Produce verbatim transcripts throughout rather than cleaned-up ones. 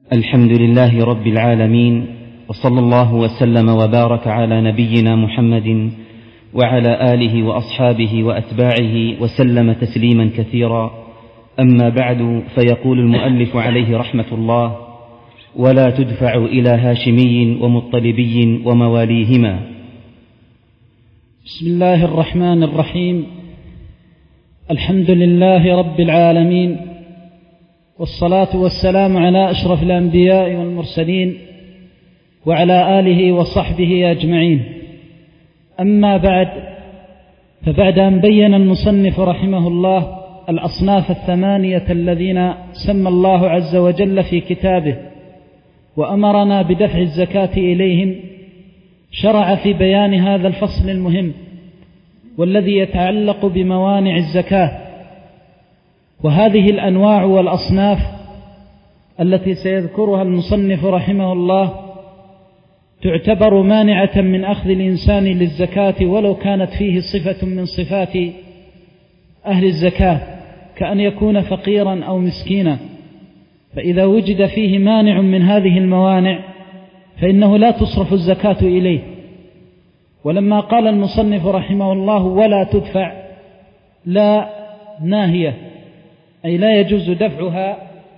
الحمد لله رب العالمين، وصلى الله وسلم وبارك على نبينا محمد وعلى آله وأصحابه وأتباعه وسلم تسليما كثيرا. أما بعد، فيقول المؤلف عليه رحمة الله: ولا تدفع إلى هاشمي ومطلبي ومواليهما. بسم الله الرحمن الرحيم. الحمد لله رب العالمين، والصلاة والسلام على أشرف الأنبياء والمرسلين وعلى آله وصحبه أجمعين. أما بعد، فبعد أن بين المصنف رحمه الله الأصناف الثمانية الذين سمى الله عز وجل في كتابه وأمرنا بدفع الزكاة إليهم، شرع في بيان هذا الفصل المهم والذي يتعلق بموانع الزكاة. وهذه الأنواع والأصناف التي سيذكرها المصنف رحمه الله تعتبر مانعة من أخذ الإنسان للزكاة ولو كانت فيه صفة من صفات أهل الزكاة، كأن يكون فقيرا أو مسكينا. فإذا وجد فيه مانع من هذه الموانع فإنه لا تصرف الزكاة إليه. ولما قال المصنف رحمه الله ولا تدفع، لا ناهية، أي لا يجوز دفعها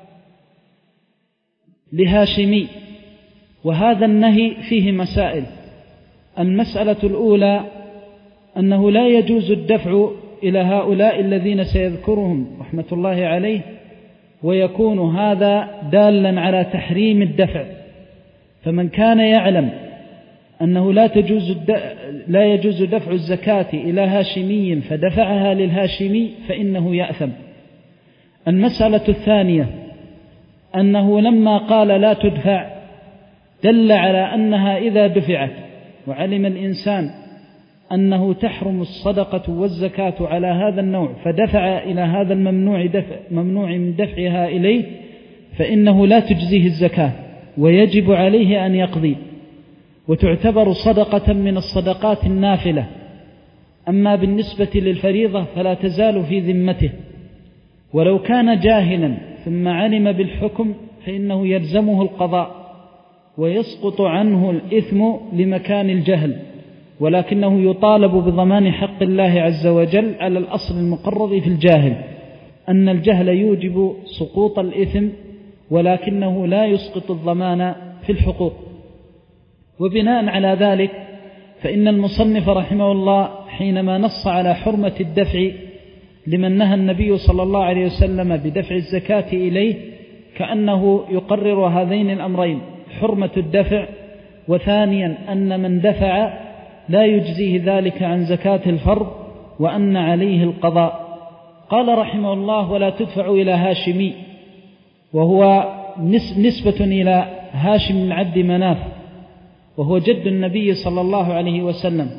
لهاشمي. وهذا النهي فيه مسائل. المسألة الأولى أنه لا يجوز الدفع إلى هؤلاء الذين سيذكرهم رحمة الله عليه، ويكون هذا دالا على تحريم الدفع. فمن كان يعلم أنه لا تجوز لا يجوز دفع الزكاة إلى هاشمي فدفعها للهاشمي فإنه يأثم. المسألة الثانية أنه لما قال لا تدفع دل على أنها إذا دفعت وعلم الإنسان أنه تحرم الصدقة والزكاة على هذا النوع فدفع إلى هذا الممنوع دفع ممنوع من دفعها إليه، فإنه لا تجزيه الزكاة ويجب عليه أن يقضي، وتعتبر صدقة من الصدقات النافلة. أما بالنسبة للفريضة فلا تزال في ذمته، ولو كان جاهلا ثم علم بالحكم فإنه يلزمه القضاء ويسقط عنه الإثم لمكان الجهل، ولكنه يطالب بضمان حق الله عز وجل على الأصل المقرر في الجاهل، أن الجهل يوجب سقوط الإثم ولكنه لا يسقط الضمان في الحقوق. وبناء على ذلك فإن المصنف رحمه الله حينما نص على حرمة الدفع لمن نهى النبي صلى الله عليه وسلم بدفع الزكاة إليه كأنه يقرر هذين الأمرين: حرمة الدفع، وثانيا أن من دفع لا يجزيه ذلك عن زكاة الفرض وأن عليه القضاء. قال رحمه الله ولا تدفع إلى هاشمي، وهو نسبة إلى هاشم بن عبد مناف، وهو جد النبي صلى الله عليه وسلم.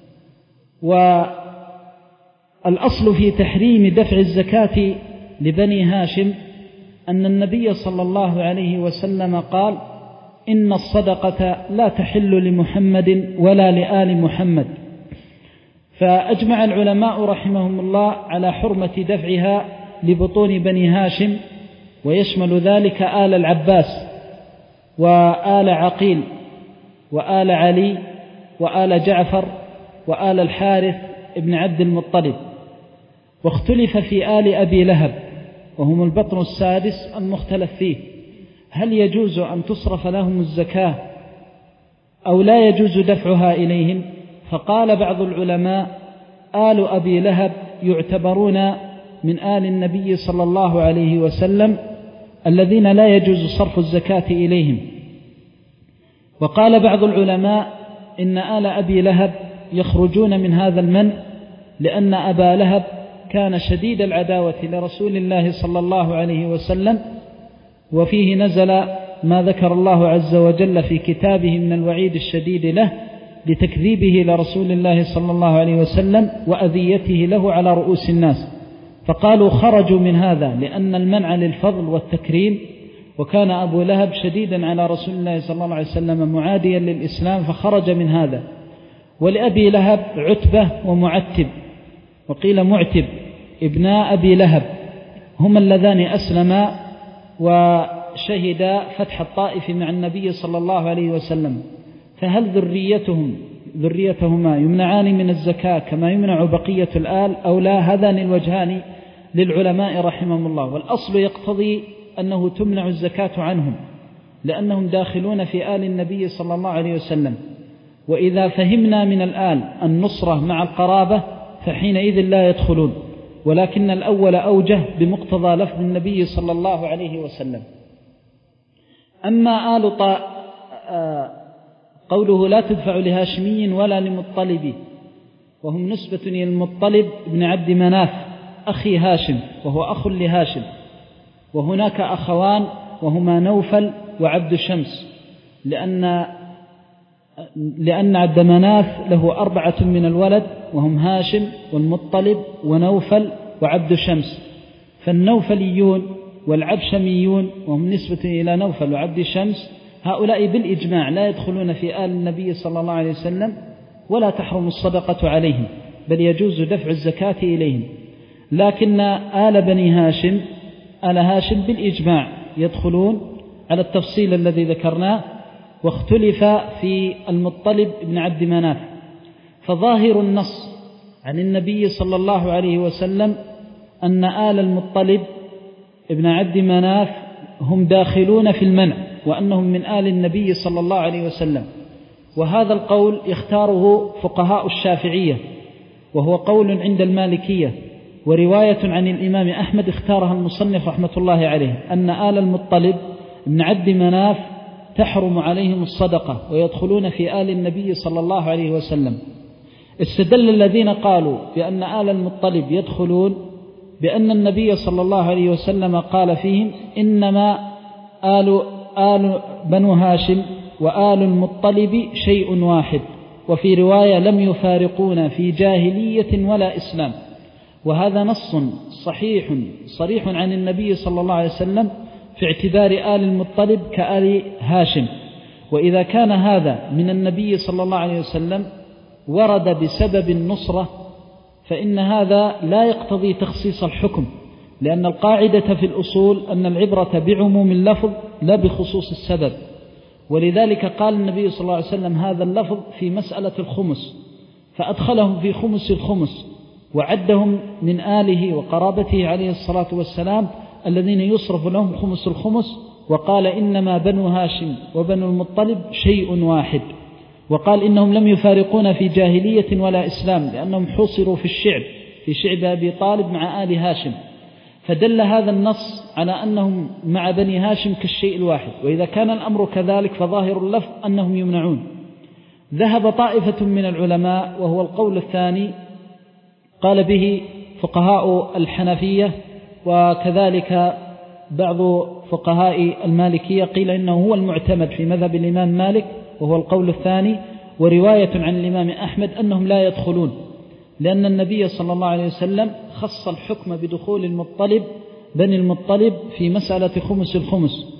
والأصل في تحريم دفع الزكاة لبني هاشم أن النبي صلى الله عليه وسلم قال: إن الصدقة لا تحل لمحمد ولا لآل محمد. فأجمع العلماء رحمهم الله على حرمة دفعها لبطون بني هاشم، ويشمل ذلك آل العباس وآل عقيل وآل علي وآل جعفر وآل الحارث ابن عبد المطلب. واختلف في آل أبي لهب وهم البطن السادس المختلف فيه، هل يجوز أن تصرف لهم الزكاة أو لا يجوز دفعها إليهم؟ فقال بعض العلماء: آل أبي لهب يعتبرون من آل النبي صلى الله عليه وسلم الذين لا يجوز صرف الزكاة إليهم. وقال بعض العلماء إن آل أبي لهب يخرجون من هذا المنع، لأن أبا لهب كان شديد العداوة لرسول الله صلى الله عليه وسلم، وفيه نزل ما ذكر الله عز وجل في كتابه من الوعيد الشديد له لتكذيبه لرسول الله صلى الله عليه وسلم وأذيته له على رؤوس الناس. فقالوا خرجوا من هذا لأن المنع للفضل والتكريم، وكان أبو لهب شديدا على رسول الله صلى الله عليه وسلم معاديا للإسلام فخرج من هذا. ولأبي لهب عتبة ومعتب، وقيل معتب ابناء أبي لهب، هما اللذان أسلما وشهد فتح الطائف مع النبي صلى الله عليه وسلم، فهل ذريتهم ذريتهما يمنعان من الزكاة كما يمنع بقية الآل أو لا؟ هذان الوجهان للعلماء رحمهم الله. والأصل يقتضي أنه تمنع الزكاة عنهم لأنهم داخلون في آل النبي صلى الله عليه وسلم. وإذا فهمنا من الآل النصرة مع القرابة فحينئذ لا يدخلون، ولكن الأول أوجه بمقتضى لفظ النبي صلى الله عليه وسلم. أما آل طاء قوله لا تدفع لهاشمي ولا لمطلب، وهم نسبة إلى المطلب بن عبد مناف أخي هاشم وهو أخ لهاشم، وهناك أخوان وهما نوفل وعبد شمس، لأن لأن عبد مناف له أربعة من الولد وهم هاشم والمطلب ونوفل وعبد شمس، فالنوفليون والعبشميون وهم نسبة إلى نوفل وعبد شمس هؤلاء بالإجماع لا يدخلون في آل النبي صلى الله عليه وسلم ولا تحرم الصدقة عليهم، بل يجوز دفع الزكاة إليهم. لكن آل بني هاشم آل هاشم بالإجماع يدخلون على التفصيل الذي ذكرناه، واختلف في المطلب بن عبد مناف. فظاهر النص عن النبي صلى الله عليه وسلم أن آل المطلب ابن عبد مناف هم داخلون في المنع، وأنهم من آل النبي صلى الله عليه وسلم. وهذا القول يختاره فقهاء الشافعية، وهو قول عند المالكية، ورواية عن الإمام أحمد اختارها المصنف رحمة الله عليه، أن آل المطلب ابن عبد مناف تحرم عليهم الصدقة ويدخلون في آل النبي صلى الله عليه وسلم. استدل الذين قالوا بأن آل المطلب يدخلون بأن النبي صلى الله عليه وسلم قال فيهم إنما آل, آل بنو هاشم وآل المطلب شيء واحد، وفي رواية لم يفارقون في جاهلية ولا إسلام. وهذا نص صحيح صريح عن النبي صلى الله عليه وسلم في اعتبار آل المطلب كآل هاشم. وإذا كان هذا من النبي صلى الله عليه وسلم ورد بسبب النصرة، فإن هذا لا يقتضي تخصيص الحكم، لأن القاعدة في الأصول أن العبرة بعموم اللفظ لا بخصوص السبب. ولذلك قال النبي صلى الله عليه وسلم هذا اللفظ في مسألة الخمس، فأدخلهم في خمس الخمس وعدهم من آله وقرابته عليه الصلاة والسلام الذين يصرف لهم خمس الخمس، وقال إنما بنو هاشم وبنو المطلب شيء واحد، وقال إنهم لم يفارقون في جاهلية ولا إسلام لأنهم حصروا في الشعب في شعب أبي طالب مع آل هاشم. فدل هذا النص على أنهم مع بني هاشم كالشيء الواحد. وإذا كان الأمر كذلك فظاهر اللفظ أنهم يمنعون. ذهب طائفة من العلماء وهو القول الثاني قال به فقهاء الحنفية وكذلك بعض فقهاء المالكية، قيل إنه هو المعتمد في مذهب الإمام مالك وهو القول الثاني، ورواية عن الإمام أحمد أنهم لا يدخلون، لأن النبي صلى الله عليه وسلم خص الحكم بدخول المطلب بني المطلب في مسألة خمس الخمس،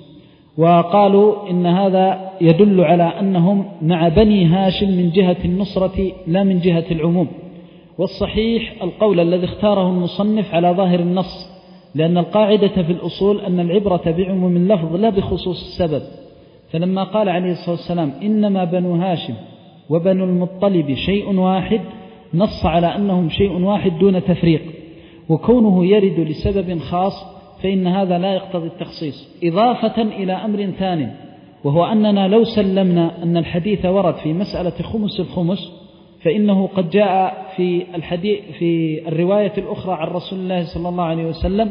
وقالوا إن هذا يدل على أنهم مع بني هاشم من جهة النصرة لا من جهة العموم. والصحيح القول الذي اختاره المصنف على ظاهر النص، لأن القاعدة في الأصول أن العبرة بعموم اللفظ لا بخصوص السبب. فلما قال عليه الصلاة والسلام إنما بنو هاشم وبنو المطلب شيء واحد، نص على أنهم شيء واحد دون تفريق، وكونه يرد لسبب خاص فإن هذا لا يقتضي التخصيص. إضافة إلى أمر ثاني، وهو أننا لو سلمنا أن الحديث ورد في مسألة خمس الخمس، فإنه قد جاء في الحديث في الرواية الأخرى عن رسول الله صلى الله عليه وسلم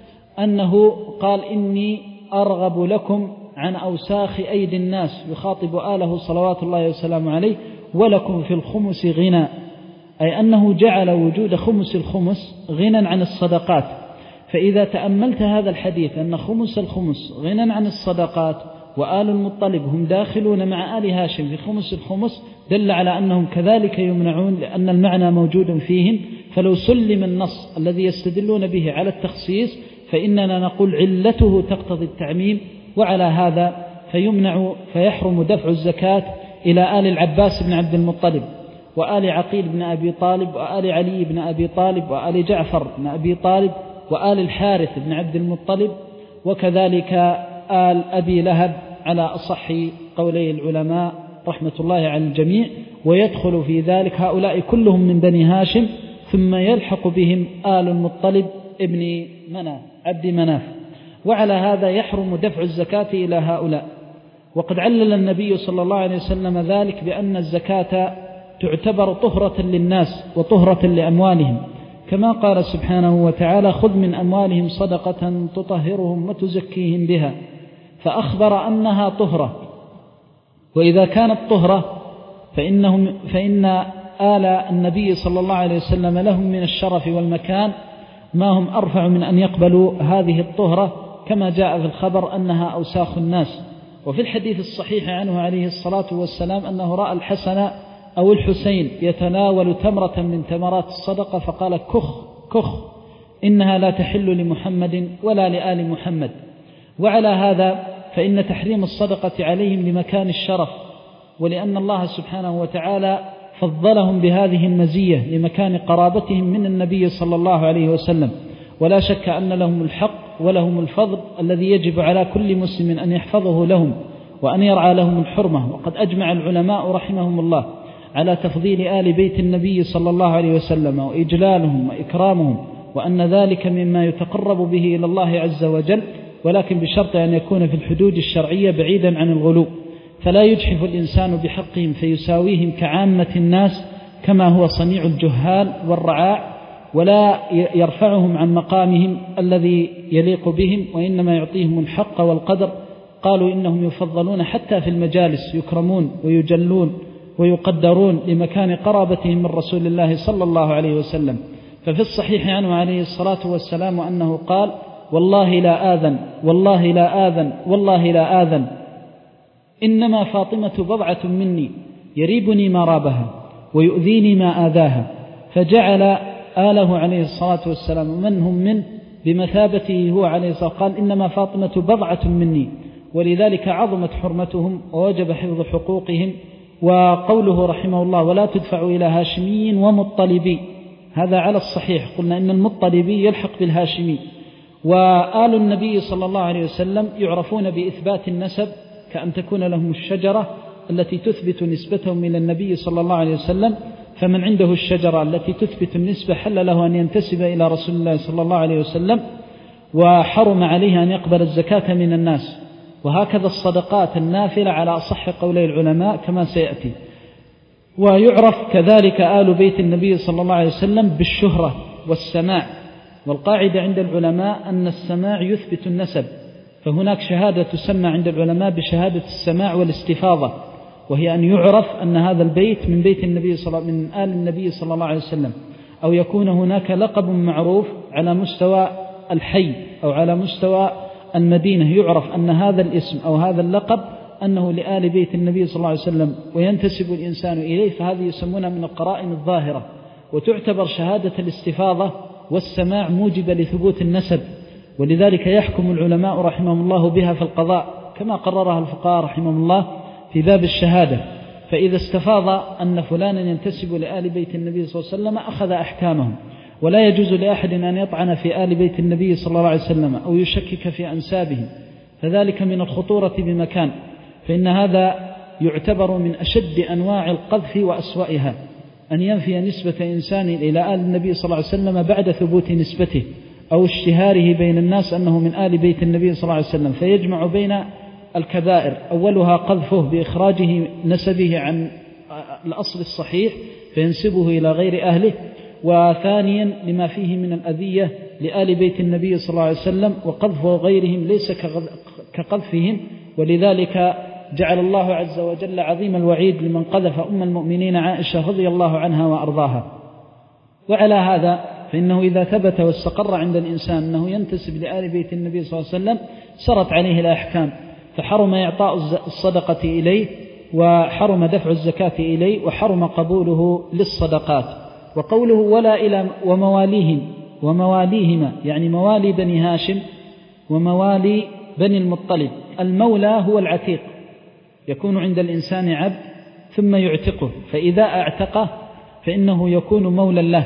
أنه قال إني أرغب لكم عن أوساخ أيدي الناس، يخاطب آله صلوات الله وسلامه عليه، ولكم في الخمس غنى، أي أنه جعل وجود خمس الخمس غنى عن الصدقات. فإذا تأملت هذا الحديث أن خمس الخمس غنى عن الصدقات وآل المطلب هم داخلون مع آل هاشم في خمس الخمس، دل على أنهم كذلك يمنعون لأن المعنى موجود فيهم. فلو سلم النص الذي يستدلون به على التخصيص فإننا نقول علته تقتضي التعميم، وعلى هذا فيمنع فيحرم دفع الزكاة إلى آل العباس بن عبد المطلب وآل عقيل بن أبي طالب وآل علي بن أبي طالب وآل جعفر بن أبي طالب وآل الحارث بن عبد المطلب، وكذلك آل أبي لهب على أصح قولي العلماء رحمة الله على الجميع، ويدخل في ذلك هؤلاء كلهم من بني هاشم، ثم يلحق بهم آل المطلب ابن مناف عبد مناف. وعلى هذا يحرم دفع الزكاة إلى هؤلاء. وقد علل النبي صلى الله عليه وسلم ذلك بأن الزكاة تعتبر طهرة للناس وطهرة لأموالهم، كما قال سبحانه وتعالى: خذ من أموالهم صدقة تطهرهم وتزكيهم بها، فأخبر أنها طهرة. وإذا كانت طهرة فإنهم فإن آل النبي صلى الله عليه وسلم لهم من الشرف والمكان ما هم أرفع من أن يقبلوا هذه الطهرة، كما جاء في الخبر أنها أوساخ الناس. وفي الحديث الصحيح عنه عليه الصلاة والسلام أنه رأى الحسن أو الحسين يتناول تمرة من تمرات الصدقة فقال: كخ كخ إنها لا تحل لمحمد ولا لآل محمد. وعلى هذا فإن تحريم الصدقة عليهم لمكان الشرف، ولأن الله سبحانه وتعالى فضلهم بهذه المزية لمكان قرابتهم من النبي صلى الله عليه وسلم. ولا شك أن لهم الحق ولهم الفضل الذي يجب على كل مسلم أن يحفظه لهم وأن يرعى لهم الحرمة. وقد أجمع العلماء رحمهم الله على تفضيل آل بيت النبي صلى الله عليه وسلم وإجلالهم وإكرامهم، وأن ذلك مما يتقرب به إلى الله عز وجل، ولكن بشرط أن يكون في الحدود الشرعية بعيدا عن الغلو، فلا يجحف الإنسان بحقهم فيساويهم كعامة الناس كما هو صنيع الجهال والرعاع، ولا يرفعهم عن مقامهم الذي يليق بهم، وإنما يعطيهم الحق والقدر. قالوا إنهم يفضلون حتى في المجالس، يكرمون ويجلون ويقدرون لمكان قرابتهم من رسول الله صلى الله عليه وسلم. ففي الصحيح عنه عليه الصلاة والسلام أنه قال: والله لا آذن والله لا آذن والله لا آذن، إنما فاطمة بضعة مني يريبني ما رابها ويؤذيني ما آذاها. فجعل آله عليه الصلاة والسلام من هم منه بمثابته هو عليه الصلاة والسلام، قال: إنما فاطمة بضعة مني، ولذلك عظمت حرمتهم ووجب حفظ حقوقهم. وقوله رحمه الله: ولا تدفع إلى هاشمي ومطلبي، هذا على الصحيح، قلنا إن المطلبي يلحق بالهاشمي. وآل النبي صلى الله عليه وسلم يعرفون بإثبات النسب، كأن تكون لهم الشجرة التي تثبت نسبتهم إلى النبي صلى الله عليه وسلم، فمن عنده الشجرة التي تثبت النسبة حل له أن ينتسب إلى رسول الله صلى الله عليه وسلم، وحرم عليه أن يقبل الزكاة من الناس. وهكذا الصدقات النافلة على أصح قولي العلماء كما سيأتي. ويعرف كذلك آل بيت النبي صلى الله عليه وسلم بالشهرة والسماع، والقاعدة عند العلماء أن السماع يثبت النسب، فهناك شهادة تسمى عند العلماء بشهادة السماع والاستفاضة، وهي أن يعرف أن هذا البيت من بيت النبي صلى من آل النبي صلى الله عليه وسلم، أو يكون هناك لقب معروف على مستوى الحي أو على مستوى المدينة، يعرف أن هذا الاسم أو هذا اللقب أنه لآل بيت النبي صلى الله عليه وسلم وينتسب الإنسان إليه، فهذه يسمونها من القرائن الظاهرة، وتعتبر شهادة الاستفاضة والسماع موجبة لثبوت النسب. ولذلك يحكم العلماء رحمهم الله بها في القضاء، كما قررها الفقهاء رحمهم الله في باب الشهادة. فإذا استفاض أن فلانا ينتسب لآل بيت النبي صلى الله عليه وسلم أخذ أحكامهم. ولا يجوز لأحد أن يطعن في آل بيت النبي صلى الله عليه وسلم أو يشكك في أنسابهم، فذلك من الخطورة بمكان، فإن هذا يعتبر من أشد أنواع القذف وأسوأها، أن ينفي نسبة إنسان إلى آل النبي صلى الله عليه وسلم بعد ثبوت نسبته أو اشتهاره بين الناس أنه من آل بيت النبي صلى الله عليه وسلم، فيجمع بين الكبائر، أولها قذفه بإخراجه نسبه عن الأصل الصحيح فينسبه إلى غير أهله، وثانيا لما فيه من الأذية لآل بيت النبي صلى الله عليه وسلم، وقذف غيرهم ليس كقذفهم. ولذلك جعل الله عز وجل عظيم الوعيد لمن قذف أم المؤمنين عائشة رضي الله عنها وأرضاها. وعلى هذا فإنه إذا ثبت واستقر عند الإنسان أنه ينتسب لآل بيت النبي صلى الله عليه وسلم سرت عليه الأحكام، فحرم إعطاء الصدقة إليه، وحرم دفع الزكاة إليه، وحرم قبوله للصدقات. وقوله ولا إلى ومواليهم ومواليهما، يعني موالي بني هاشم وموالي بني المطلب. المولى هو العتيق، يكون عند الإنسان عبد ثم يعتقه، فإذا أعتقه فإنه يكون مولى له،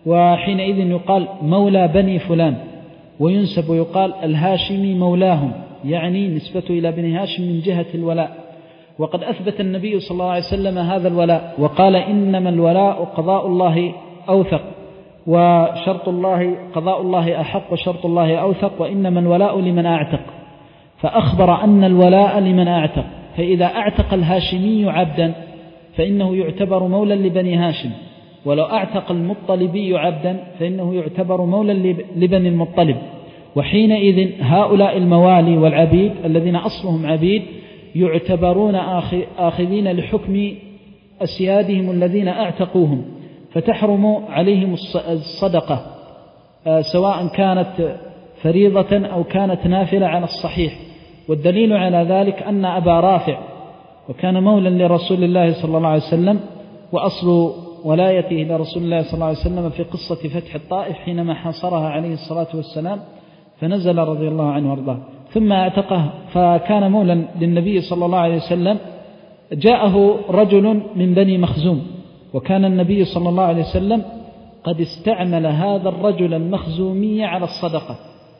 وحينئذ يقال مولى بني فلان، وينسب ويقال الهاشمي مولاهم يعني نسبته إلى بني هاشم من جهة الولاء. وقد أثبت النبي صلى الله عليه وسلم هذا الولاء وقال إنما الولاء قضاء الله أوثق وشرط الله قضاء الله أحق وشرط الله أوثق وإنما الولاء لمن أعتق، فأخبر أن الولاء لمن أعتق. فإذا أعتق الهاشمي عبدا فإنه يعتبر مولا لبني هاشم، ولو أعتق المطلبي عبدا فإنه يعتبر مولا لبني المطلب. وحينئذ هؤلاء الموالي والعبيد الذين أصلهم عبيد يعتبرون آخذين لحكم أسيادهم الذين أعتقوهم، فتحرم عليهم الصدقة سواء كانت فريضة أو كانت نافلة على الصحيح. والدليل على ذلك أن أبا رافع وكان مولا لرسول الله صلى الله عليه وسلم، وأصل ولايته لرسول الله صلى الله عليه وسلم في قصة فتح الطائف حينما حاصرها عليه الصلاة والسلام، فنزل رضي الله عنه وارضاه ثم اعتقه، فكان مولا للنبي صلى الله عليه وسلم. جاءه رجل من بني مخزوم، وكان النبي صلى الله عليه وسلم قد استعمل هذا الرجل المخزومي على الصدقة،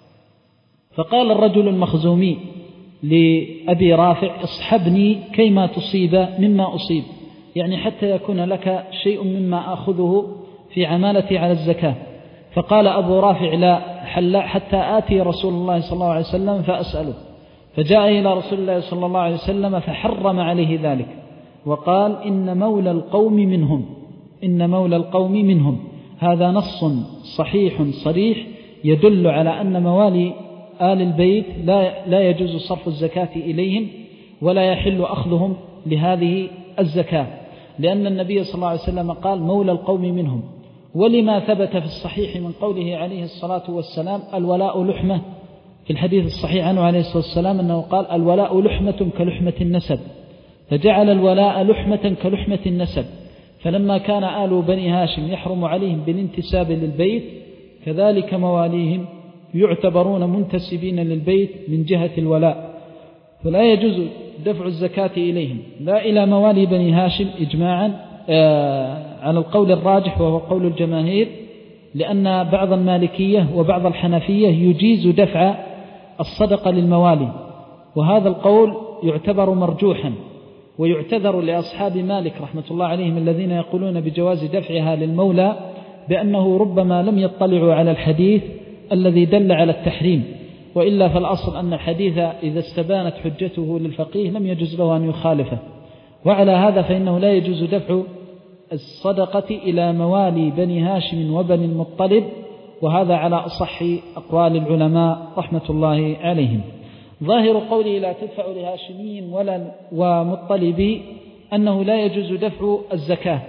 فقال الرجل المخزومي لأبي رافع اصحبني كيما تصيب مما أصيب، يعني حتى يكون لك شيء مما أخذه في عمالتي على الزكاة. فقال أبو رافع لا حتى آتي رسول الله صلى الله عليه وسلم فأسأله، فجاء إلى رسول الله صلى الله عليه وسلم فحرم عليه ذلك وقال إن مولى القوم منهم، إن مولى القوم منهم. هذا نص صحيح صريح يدل على أن موالي آل البيت لا, لا يجوز صرف الزكاة إليهم ولا يحل أخذهم لهذه الزكاة، لأن النبي صلى الله عليه وسلم قال مولى القوم منهم. ولما ثبت في الصحيح من قوله عليه الصلاة والسلام الولاء لحمة، في الحديث الصحيح عنه عليه الصلاة والسلام أنه قال الولاء لحمة كلحمة النسب، فجعل الولاء لحمة كلحمة النسب. فلما كان آل بني هاشم يحرم عليهم بالانتساب للبيت، كذلك مواليهم يعتبرون منتسبين للبيت من جهة الولاء، فلا يجوز دفع الزكاة إليهم لا إلى موالي بني هاشم إجماعا على القول الراجح وهو قول الجماهير، لأن بعض المالكية وبعض الحنفية يجيز دفع الصدقة للموالي، وهذا القول يعتبر مرجوحا. ويعتذر لأصحاب مالك رحمة الله عليهم الذين يقولون بجواز دفعها للمولى بأنه ربما لم يطلعوا على الحديث الذي دل على التحريم، وإلا فالأصل أن الحديث إذا استبانت حجته للفقيه لم يجوز له أن يخالفه. وعلى هذا فإنه لا يجوز دفع الصدقة إلى موالي بني هاشم وبني المطلب، وهذا على أصح أقوال العلماء رحمة الله عليهم. ظاهر قوله لا تدفع لهاشمي ولا ومطلبي أنه لا يجوز دفع الزكاة،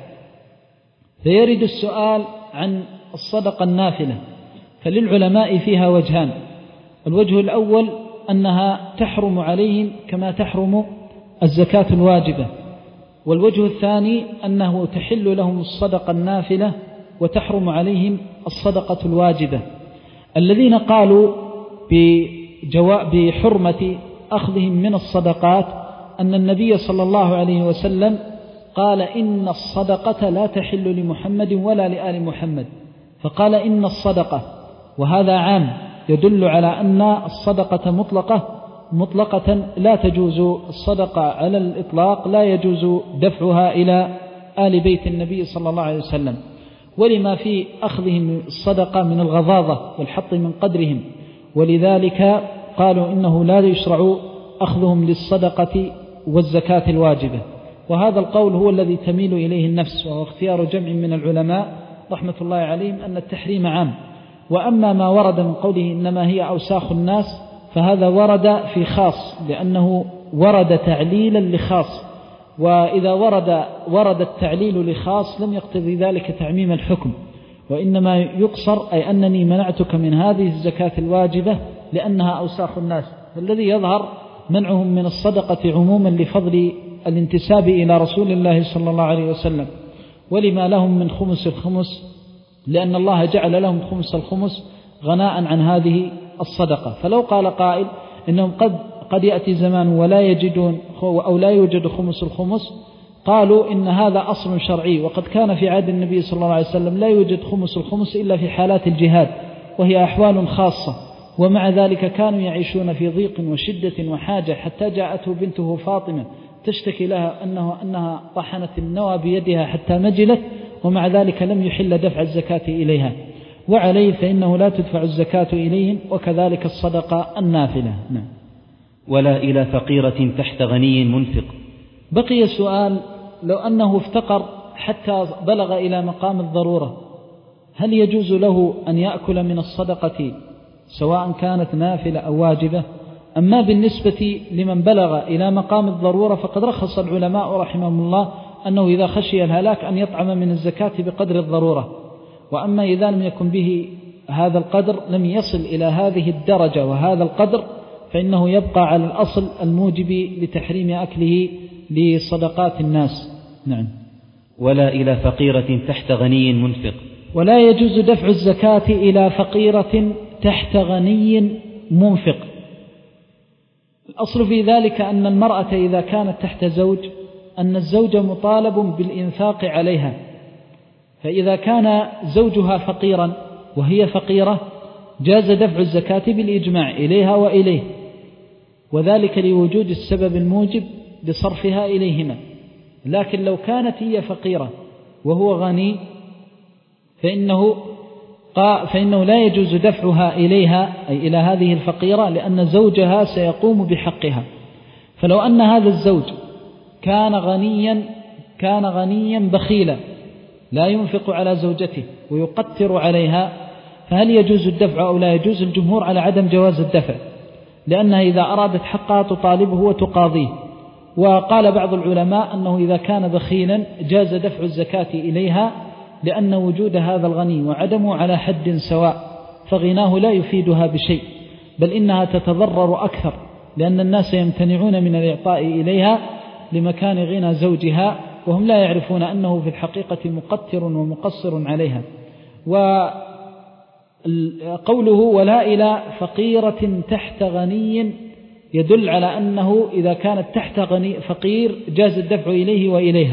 فيرد السؤال عن الصدقة النافلة، فللعلماء فيها وجهان. الوجه الأول أنها تحرم عليهم كما تحرم الزكاة الواجبة، والوجه الثاني أنه تحل لهم الصدقة النافلة وتحرم عليهم الصدقة الواجبة. الذين قالوا بحرمة أخذهم من الصدقات أن النبي صلى الله عليه وسلم قال إن الصدقة لا تحل لمحمد ولا لآل محمد، فقال إن الصدقة، وهذا عام يدل على أن الصدقة مطلقة مطلقة لا تجوز الصدقة على الإطلاق، لا يجوز دفعها إلى آل بيت النبي صلى الله عليه وسلم، ولما في أخذهم الصدقة من الغضاضة والحط من قدرهم، ولذلك قالوا إنه لا يشرع أخذهم للصدقة والزكاة الواجبة. وهذا القول هو الذي تميل إليه النفس، وهو اختيار جمع من العلماء رحمة الله عليهم أن التحريم عام. وأما ما ورد من قوله إنما هي أوساخ الناس فهذا ورد في خاص، لأنه ورد تعليلا لخاص، وإذا ورد ورد التعليل لخاص لم يقتضي ذلك تعميم الحكم، وإنما يقصر أي أنني منعتك من هذه الزكاة الواجبة لأنها أوساخ الناس. فالذي يظهر منعهم من الصدقة عموما لفضل الانتساب إلى رسول الله صلى الله عليه وسلم، ولما لهم من خمس الخمس، لأن الله جعل لهم خمس الخمس غناء عن هذه الصدقة. فلو قال قائل إنهم قد قد يأتي زمان ولا يجدون أو لا يوجد خمس الخمس، قالوا إن هذا أصل شرعي، وقد كان في عهد النبي صلى الله عليه وسلم لا يوجد خمس الخمس إلا في حالات الجهاد، وهي أحوال خاصة، ومع ذلك كانوا يعيشون في ضيق وشدة وحاجة، حتى جاءته بنته فاطمة تشتكي لها أنه أنها طحنت النوى بيدها حتى مجلت، ومع ذلك لم يحل دفع الزكاة إليها، وعليه فإنه لا تدفع الزكاة إليهم، وكذلك الصدقة النافلة. نعم. ولا إلى فقيرة تحت غني منفق. بقي سؤال: لو أنه افتقر حتى بلغ إلى مقام الضرورة، هل يجوز له أن يأكل من الصدقة سواء كانت نافلة أو واجبة؟ أما بالنسبة لمن بلغ إلى مقام الضرورة فقد رخص العلماء رحمهم الله أنه إذا خشي الهلاك أن يطعم من الزكاة بقدر الضرورة، وأما إذا لم يكن به هذا القدر، لم يصل إلى هذه الدرجة وهذا القدر، فإنه يبقى على الأصل الموجب لتحريم أكله لصدقات الناس. نعم. ولا إلى فقيرة تحت غني منفق. ولا يجوز دفع الزكاة إلى فقيرة تحت غني منفق. الأصل في ذلك أن المرأة إذا كانت تحت زوج أن الزوج مطالب بالإنفاق عليها، فإذا كان زوجها فقيرا وهي فقيرة جاز دفع الزكاة بالإجماع إليها وإليه، وذلك لوجود السبب الموجب لصرفها إليهما. لكن لو كانت هي فقيرة وهو غني فإنه فإنه لا يجوز دفعها إليها، أي إلى هذه الفقيرة، لأن زوجها سيقوم بحقها. فلو أن هذا الزوج كان غنيا كان غنيا بخيلا لا ينفق على زوجته ويقتر عليها، فهل يجوز الدفع أو لا يجوز؟ الجمهور على عدم جواز الدفع، لأنها إذا أرادت حقها تطالبه وتقاضيه. وقال بعض العلماء أنه إذا كان بخيلا جاز دفع الزكاة إليها، لأن وجود هذا الغني وعدمه على حد سواء، فغناه لا يفيدها بشيء، بل إنها تتضرر أكثر، لأن الناس يمتنعون من الإعطاء إليها لمكان غنى زوجها، وهم لا يعرفون أنه في الحقيقة مقتر ومقصر عليها. وقوله ولا إلى فقيرة تحت غني يدل على أنه إذا كانت تحت غني فقير جاز الدفع إليه وإليها،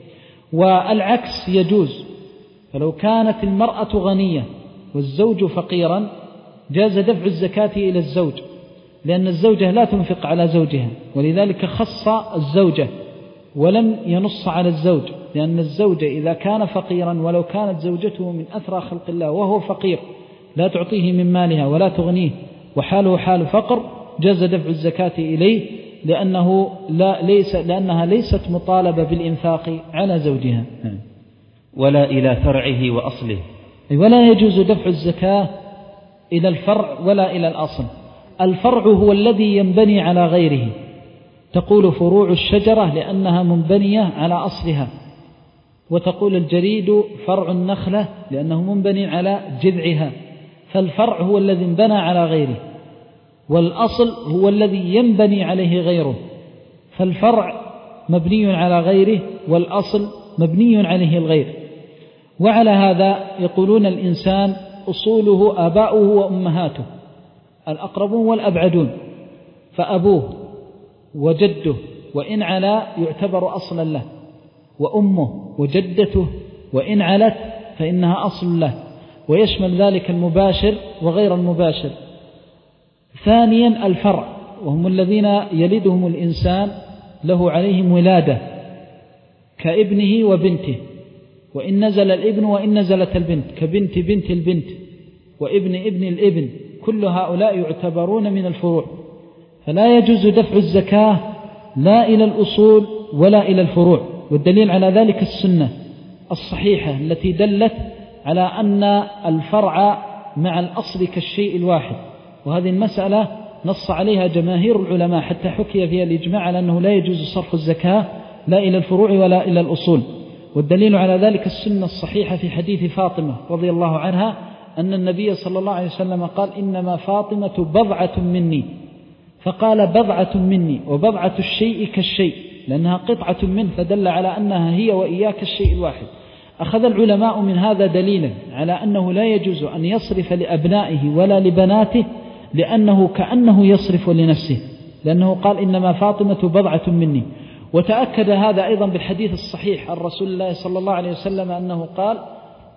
والعكس يجوز. فلو كانت المرأة غنية والزوج فقيرا جاز دفع الزكاة إلى الزوج، لأن الزوجة لا تنفق على زوجها، ولذلك خص الزوجة ولم ينص على الزوج، لأن الزوج إذا كان فقيرا ولو كانت زوجته من أثرى خلق الله وهو فقير لا تعطيه من مالها ولا تغنيه وحاله حال فقر جاز دفع الزكاة إليه، لأنه لا ليس لأنها ليست مطالبة بالإنفاق على زوجها. ولا إلى فرعه وأصله. ولا يجوز دفع الزكاة إلى الفرع ولا إلى الأصل. الفرع هو الذي ينبني على غيره، تقول فروع الشجرة لأنها منبنية على أصلها، وتقول الجريد فرع النخلة لأنه منبني على جذعها. فالفرع هو الذي انبنى على غيره، والأصل هو الذي ينبني عليه غيره. فالفرع مبني على غيره والأصل مبني عليه الغير. وعلى هذا يقولون الإنسان أصوله آباؤه وأمهاته، الأقربون والأبعدون، فأبوه وجده وإن علا يعتبر أصلا له، وأمه وجدته وإن علت فإنها أصل له، ويشمل ذلك المباشر وغير المباشر. ثانيا الفرع، وهم الذين يلدهم الإنسان له عليهم ولادة كابنه وبنته، وإن نزل الابن وإن نزلت البنت، كبنت بنت البنت وابن ابن الابن، كل هؤلاء يعتبرون من الفروع. فلا يجوز دفع الزكاة لا إلى الأصول ولا إلى الفروع، والدليل على ذلك السنة الصحيحة التي دلت على أن الفرع مع الأصل كالشيء الواحد، وهذه المسألة نص عليها جماهير العلماء، حتى حكي فيها الإجماع على أنه لا يجوز صرف الزكاة لا إلى الفروع ولا إلى الأصول. والدليل على ذلك السنة الصحيحة في حديث فاطمة رضي الله عنها أن النبي صلى الله عليه وسلم قال إنما فاطمة بضعة مني، فقال بضعة مني، وبضعة الشيء كالشيء لأنها قطعة منه، فدل على أنها هي وإياك الشيء الواحد. أخذ العلماء من هذا دليلا على أنه لا يجوز أن يصرف لأبنائه ولا لبناته، لأنه كأنه يصرف لنفسه، لأنه قال إنما فاطمة بضعة مني. وتأكد هذا أيضا بالحديث الصحيح عن رسول الله صلى الله عليه وسلم أنه قال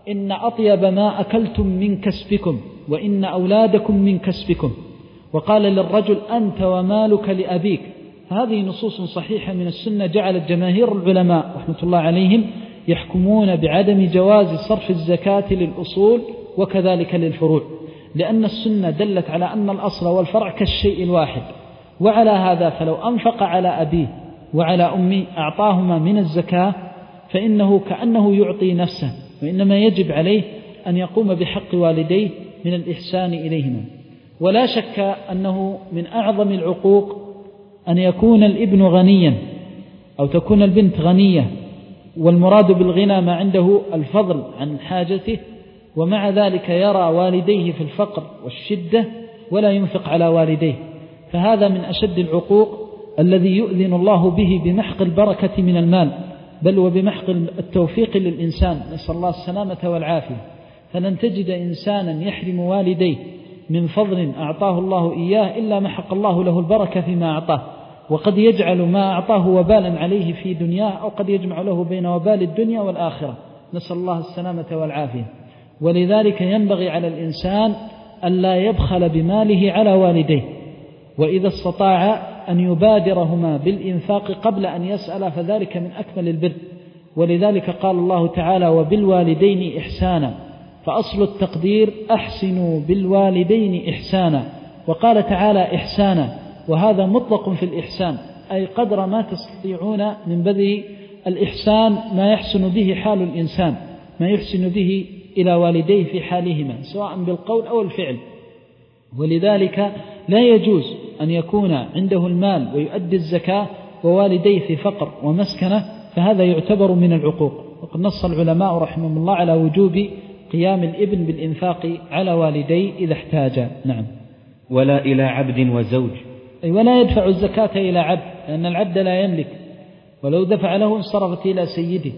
إن أطيب ما أكلتم من كسبكم وإن أولادكم من كسبكم، وقال للرجل أنت ومالك لأبيك. هذه نصوص صحيحة من السنة جعلت جماهير العلماء رحمة الله عليهم يحكمون بعدم جواز صرف الزكاة للأصول وكذلك للفروع، لأن السنة دلت على أن الأصل والفرع كالشيء الواحد. وعلى هذا فلو أنفق على أبيه وعلى أمه أعطاهما من الزكاة فإنه كأنه يعطي نفسه، وإنما يجب عليه أن يقوم بحق والديه من الإحسان إليهما. ولا شك أنه من أعظم العقوق أن يكون الابن غنيا أو تكون البنت غنية، والمراد بالغنى ما عنده الفضل عن حاجته، ومع ذلك يرى والديه في الفقر والشدة ولا ينفق على والديه، فهذا من أشد العقوق الذي يؤذن الله به بمحق البركة من المال، بل وبمحق التوفيق للإنسان، نسأل الله السلامة والعافية. فلن تجد إنسانا يحرم والديه من فضل أعطاه الله إياه إلا محق الله له البركة فيما أعطاه، وقد يجعل ما أعطاه وبالا عليه في دنياه، أو قد يجمع له بين وبال الدنيا والآخرة، نسأل الله السلامة والعافية. ولذلك ينبغي على الإنسان ألا يبخل بماله على والديه، وإذا استطاع أن يبادرهما بالإنفاق قبل أن يسأل فذلك من أكمل البر. ولذلك قال الله تعالى وبالوالدين إحسانا، فأصل التقدير أحسنوا بالوالدين إحسانا، وقال تعالى إحسانا، وهذا مطلق في الإحسان، أي قدر ما تستطيعون من بذل الإحسان ما يحسن به حال الإنسان، ما يحسن به إلى والديه في حالهما سواء بالقول أو الفعل. ولذلك لا يجوز أن يكون عنده المال ويؤدي الزكاة ووالديه في فقر ومسكنة، فهذا يعتبر من العقوق. وقد نص العلماء رحمهم الله على وجوب قيام الابن بالإنفاق على والديه إذا احتاج. نعم. ولا إلى عبد وزوج، أي ولا يدفع الزكاة إلى عبد، لأن العبد لا يملك، ولو دفع له انصرفت إلى سيده.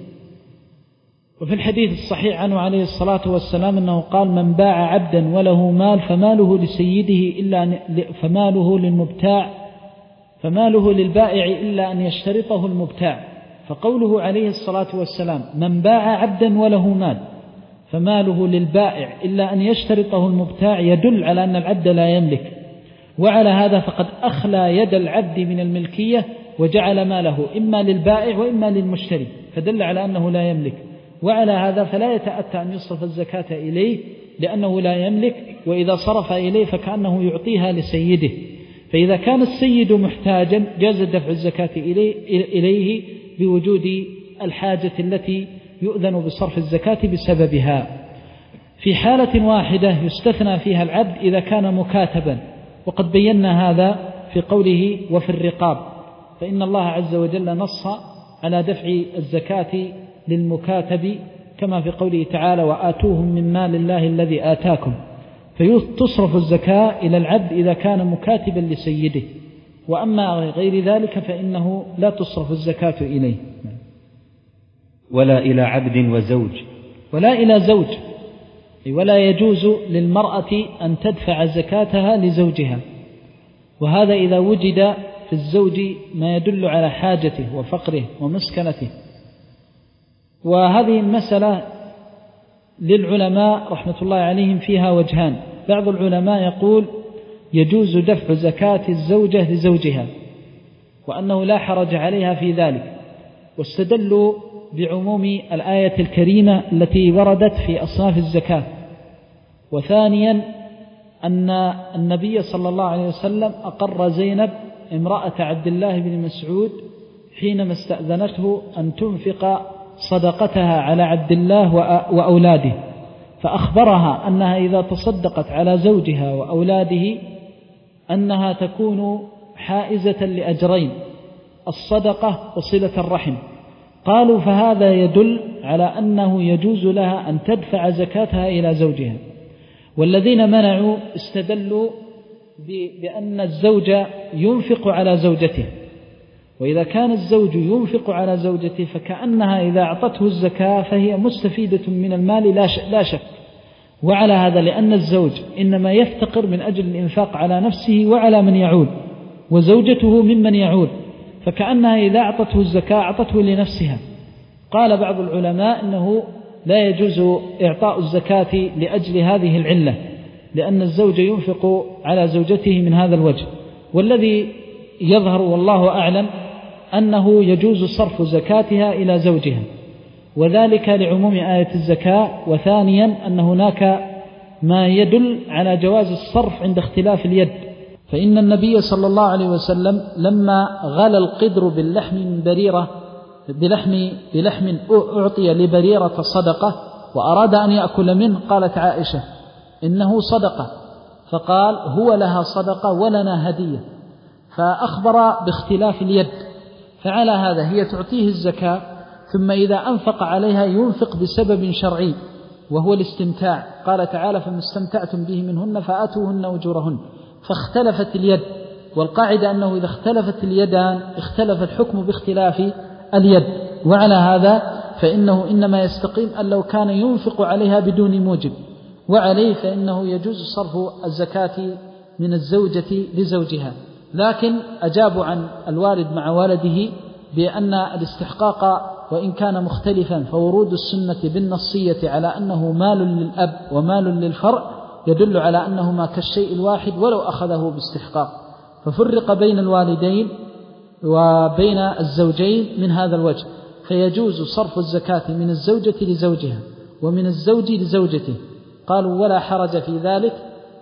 وفي الحديث الصحيح عنه عليه الصلاة والسلام أنه قال من باع عبدا وله مال فماله لسيده إلا فماله للمبتاع فماله للبائع إلا أن يشترطه المبتاع. فقوله عليه الصلاة والسلام من باع عبدا وله مال فماله للبائع إلا أن يشترطه المبتاع يدل على أن العبد لا يملك، وعلى هذا فقد أخلى يد العبد من الملكية وجعل ماله إما للبائع وإما للمشتري، فدل على أنه لا يملك. وعلى هذا فلا يتأتى أن يصرف الزكاة إليه لأنه لا يملك، وإذا صرف إليه فكأنه يعطيها لسيده. فإذا كان السيد محتاجا جاز دفع الزكاة إليه بوجود الحاجة التي يؤذن بصرف الزكاة بسببها. في حالة واحدة يستثنى فيها العبد إذا كان مكاتبا، وقد بينا هذا في قوله وفي الرقاب، فإن الله عز وجل نص على دفع الزكاة للمكاتب كما في قوله تعالى وآتوهم من مال الله الذي آتاكم، فتصرف الزكاة إلى العبد إذا كان مكاتبا لسيده، وأما غير ذلك فإنه لا تصرف الزكاة إليه. ولا إلى عبد وزوج، ولا إلى زوج، ولا يجوز للمرأة أن تدفع زكاتها لزوجها، وهذا إذا وجد في الزوج ما يدل على حاجته وفقره ومسكنته. وهذه المسألة للعلماء رحمة الله عليهم فيها وجهان. بعض العلماء يقول يجوز دفع زكاة الزوجة لزوجها وأنه لا حرج عليها في ذلك، واستدلوا بعموم الآية الكريمة التي وردت في أصناف الزكاة. وثانيا أن النبي صلى الله عليه وسلم أقر زينب امرأة عبد الله بن مسعود حينما استأذنته أن تنفق صدقتها على عبد الله وأولاده، فأخبرها أنها إذا تصدقت على زوجها وأولاده أنها تكون حائزة لأجرين، الصدقة وصلة الرحم. قالوا فهذا يدل على أنه يجوز لها أن تدفع زكاتها إلى زوجها. والذين منعوا استدلوا بأن الزوج ينفق على زوجته، وإذا كان الزوج ينفق على زوجته فكأنها إذا أعطته الزكاة فهي مستفيدة من المال لا شك. وعلى هذا لأن الزوج إنما يفتقر من أجل الإنفاق على نفسه وعلى من يعول، وزوجته ممن يعول، فكأنها إذا أعطته الزكاة أعطته لنفسها. قال بعض العلماء إنه لا يجوز إعطاء الزكاة لأجل هذه العلة، لأن الزوج ينفق على زوجته من هذا الوجه. والذي يظهر والله أعلم أنه يجوز صرف زكاتها إلى زوجها، وذلك لعموم آية الزكاة. وثانيا أن هناك ما يدل على جواز الصرف عند اختلاف اليد، فإن النبي صلى الله عليه وسلم لما غلى القدر باللحم من بريرة بلحم, بلحم أعطي لبريرة صدقة وأراد أن يأكل منه، قالت عائشة إنه صدقة، فقال هو لها صدقة ولنا هدية، فأخبر باختلاف اليد. فعلى هذا هي تعطيه الزكاة، ثم إذا أنفق عليها ينفق بسبب شرعي وهو الاستمتاع. قال تعالى فما استمتعتم به منهن فآتوهن أجورهن. فاختلفت اليد، والقاعدة أنه إذا اختلفت اليدان اختلف الحكم باختلاف اليد. وعلى هذا فإنه إنما يستقيم أن لو كان ينفق عليها بدون موجب، وعليه فإنه يجوز صرف الزكاة من الزوجة لزوجها. لكن أجابوا عن الوارد مع والده بأن الاستحقاق وإن كان مختلفا فورود السنة بالنصية على أنه مال للأب ومال للفرع يدل على أنهما كالشيء الواحد ولو أخذه باستحقاق، ففرق بين الوالدين وبين الزوجين من هذا الوجه. فيجوز صرف الزكاة من الزوجة لزوجها ومن الزوج لزوجته. قالوا ولا حرج في ذلك.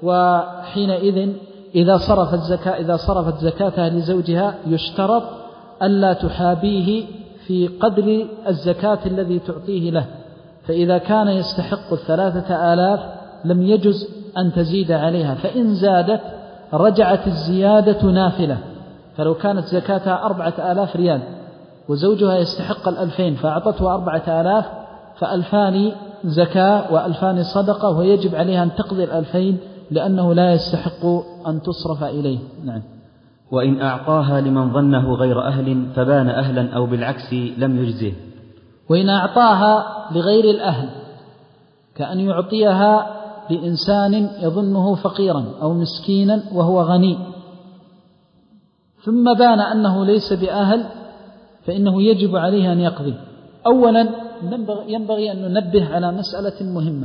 وحينئذ إذا صرف الزكاة إذا صرفت زكاتها لزوجها يشترط ألا تحابيه في قدر الزكاة الذي تعطيه له، فإذا كان يستحق الثلاثة آلاف لم يجز أن تزيد عليها، فإن زادت رجعت الزيادة نافلة. فلو كانت زكاتها أربعة آلاف ريال وزوجها يستحق الألفين فأعطته أربعة آلاف، فألفان زكاة وألفان صدقة، ويجب عليها أن تقضي الألفين لأنه لا يستحق أن تصرف إليه. نعم. وإن أعطاها لمن ظنه غير أهل فبان أهلا أو بالعكس لم يجزه. وإن أعطاها لغير الأهل كأن يعطيها لإنسان يظنه فقيرا أو مسكينا وهو غني، ثم بان أنه ليس بأهل، فإنه يجب عليه أن يقضي. أولا ينبغي أن ننبه على مسألة مهمة.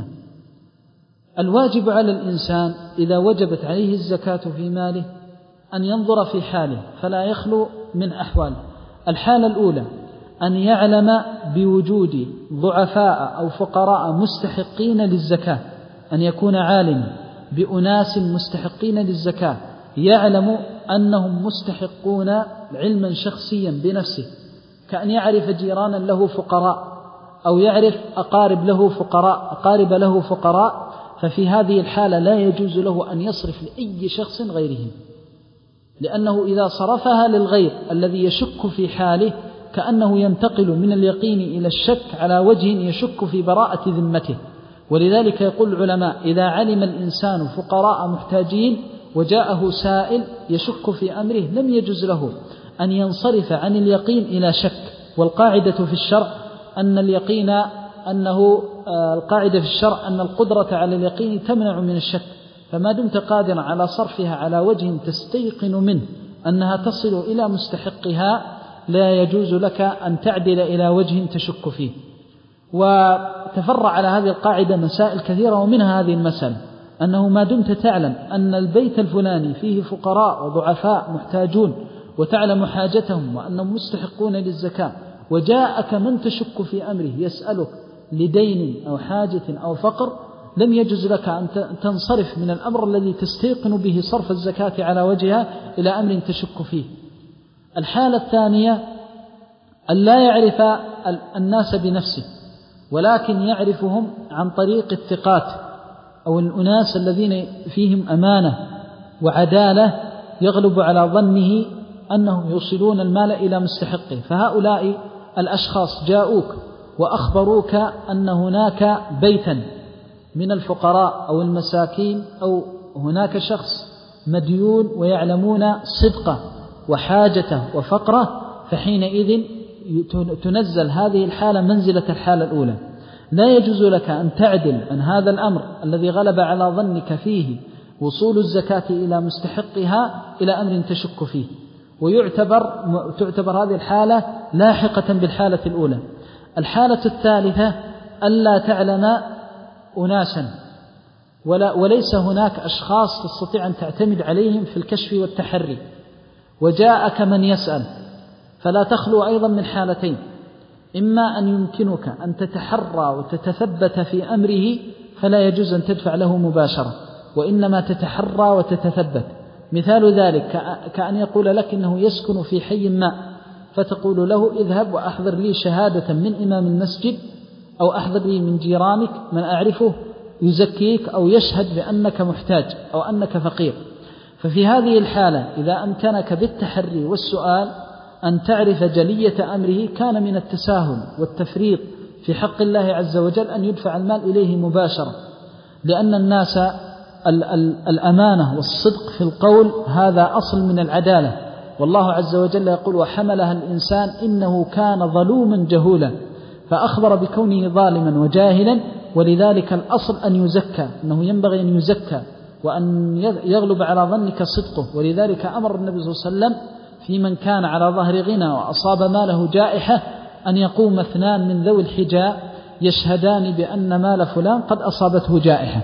الواجب على الإنسان إذا وجبت عليه الزكاة في ماله أن ينظر في حاله فلا يخلو من أحوال. الحالة الأولى أن يعلم بوجود ضعفاء أو فقراء مستحقين للزكاة، أن يكون عالم بأناس مستحقين للزكاة يعلم أنهم مستحقون علما شخصيا بنفسه، كأن يعرف جيرانا له فقراء أو يعرف أقارب له فقراء أقارب له فقراء ففي هذه الحالة لا يجوز له أن يصرف لأي شخص غيرهم، لأنه إذا صرفها للغير الذي يشك في حاله كأنه ينتقل من اليقين إلى الشك على وجه يشك في براءة ذمته. ولذلك يقول العلماء إذا علم الإنسان فقراء محتاجين وجاءه سائل يشك في أمره لم يجوز له أن ينصرف عن اليقين إلى شك. والقاعدة في الشرع أن اليقين أنه القاعدة في الشرع أن القدرة على اليقين تمنع من الشك، فما دمت قادرا على صرفها على وجه تستيقن منه أنها تصل إلى مستحقها لا يجوز لك أن تعدل إلى وجه تشك فيه. وتفرع على هذه القاعدة مسائل كثيرة، ومنها هذه المسألة أنه ما دمت تعلم أن البيت الفلاني فيه فقراء وضعفاء محتاجون وتعلم حاجتهم وأنهم مستحقون للزكاة، وجاءك من تشك في أمره يسألك لدين أو حاجة أو فقر، لم يجوز لك أن تنصرف من الأمر الذي تستيقن به صرف الزكاة على وجهها إلى أمر تشك فيه. الحالة الثانية أن لا يعرف الناس بنفسه، ولكن يعرفهم عن طريق الثقات أو الأناس الذين فيهم أمانة وعدالة يغلب على ظنه أنهم يوصلون المال إلى مستحقه، فهؤلاء الأشخاص جاءوك وأخبروك أن هناك بيتا من الفقراء أو المساكين أو هناك شخص مديون ويعلمون صدقه وحاجته وفقره، فحينئذ تنزل هذه الحالة منزلة الحالة الأولى. لا يجوز لك أن تعدل عن هذا الأمر الذي غلب على ظنك فيه وصول الزكاة إلى مستحقها إلى أمر تشك فيه، ويعتبر تعتبر هذه الحالة لاحقة بالحالة الأولى. الحالة الثالثة ألا تعلم أناسا ولا وليس هناك أشخاص تستطيع أن تعتمد عليهم في الكشف والتحري، وجاءك من يسأل، فلا تخلو أيضا من حالتين: إما أن يمكنك أن تتحرى وتتثبت في أمره فلا يجوز أن تدفع له مباشرة، وإنما تتحرى وتتثبت. مثال ذلك كأن يقول لك إنه يسكن في حي ما، فتقول له: اذهب وأحضر لي شهادة من إمام المسجد، أو أحضر لي من جيرانك من أعرفه يزكيك أو يشهد بأنك محتاج أو أنك فقير. ففي هذه الحالة إذا أمكنك بالتحري والسؤال أن تعرف جلية أمره كان من التساهل والتفريط في حق الله عز وجل أن يدفع المال إليه مباشرة، لأن الناس الأمانة والصدق في القول هذا أصل من العدالة، والله عز وجل يقول: وحملها الإنسان إنه كان ظلوما جهولا، فأخبر بكونه ظالما وجاهلا، ولذلك الأصل أن يزكى، أنه ينبغي أن يزكى وأن يغلب على ظنك صدقه. ولذلك أمر النبي صلى الله عليه وسلم في من كان على ظهر غنى وأصاب ماله جائحة أن يقوم اثنان من ذوي الحجاء يشهدان بأن مال فلان قد أصابته جائحة.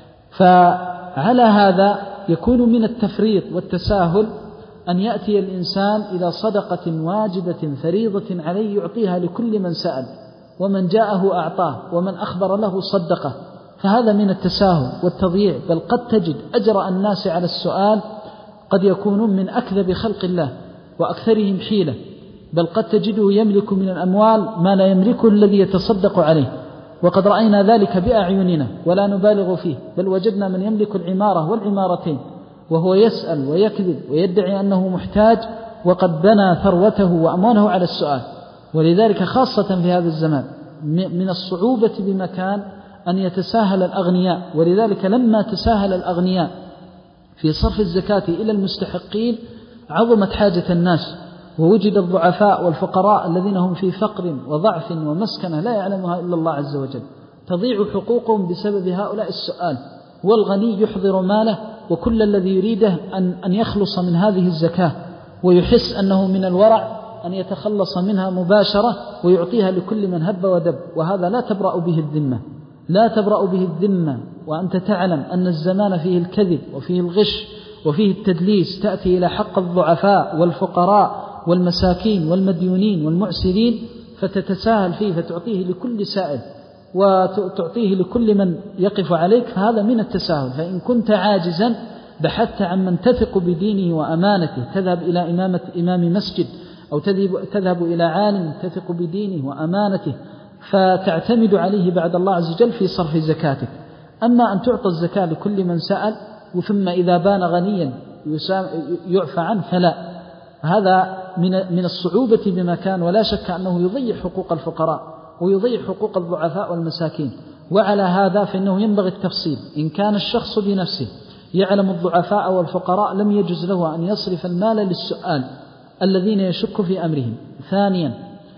فعلى هذا يكون من التفريط والتساهل أن يأتي الإنسان إلى صدقة واجبة فريضة عليه يعطيها لكل من سأل، ومن جاءه أعطاه، ومن أخبر له صدقه، فهذا من التساهل والتضييع. بل قد تجد أجرأ الناس على السؤال قد يكونون من أكذب خلق الله وأكثرهم حيلة، بل قد تجده يملك من الأموال ما لا يملكه الذي يتصدق عليه، وقد رأينا ذلك بأعيننا ولا نبالغ فيه، بل وجدنا من يملك العمارة والعمارتين وهو يسأل ويكذب ويدعي أنه محتاج، وقد بنى ثروته وأموانه على السؤال. ولذلك خاصة في هذا الزمان من الصعوبة بمكان أن يتساهل الأغنياء، ولذلك لما تساهل الأغنياء في صرف الزكاة إلى المستحقين عظمت حاجة الناس، ووجد الضعفاء والفقراء الذين هم في فقر وضعف ومسكنة لا يعلمها إلا الله عز وجل، تضيع حقوقهم بسبب هؤلاء السؤال. والغني يحضر ماله وكل الذي يريده أن أن يخلص من هذه الزكاة، ويحس أنه من الورع أن يتخلص منها مباشرة ويعطيها لكل من هب ودب، وهذا لا تبرأ به الذمة، لا تبرأ به الذمة. وأنت تعلم أن الزمان فيه الكذب وفيه الغش وفيه التدليس، تأتي إلى حق الضعفاء والفقراء والمساكين والمديونين والمعسرين فتتساهل فيه، فتعطيه لكل سائل وتعطيه لكل من يقف عليك، فهذا من التساهل. فإن كنت عاجزا بحثت عن من تثق بدينه وأمانته، تذهب إلى إمامة إمام مسجد أو تذهب إلى عالم تثق بدينه وأمانته فتعتمد عليه بعد الله عز وجل في صرف زكاتك. أما أن تعطى الزكاة لكل من سأل ثم إذا بان غنيا يعفى عنه فلا، هذا من الصعوبة بمكان، ولا شك أنه يضيع حقوق الفقراء ويضيع حقوق الضعفاء والمساكين. وعلى هذا فإنه ينبغي التفصيل. إن كان الشخص بنفسه يعلم الضعفاء والفقراء لم يجوز له أن يصرف المال للسؤال الذين يشك في أمرهم. ثانيا،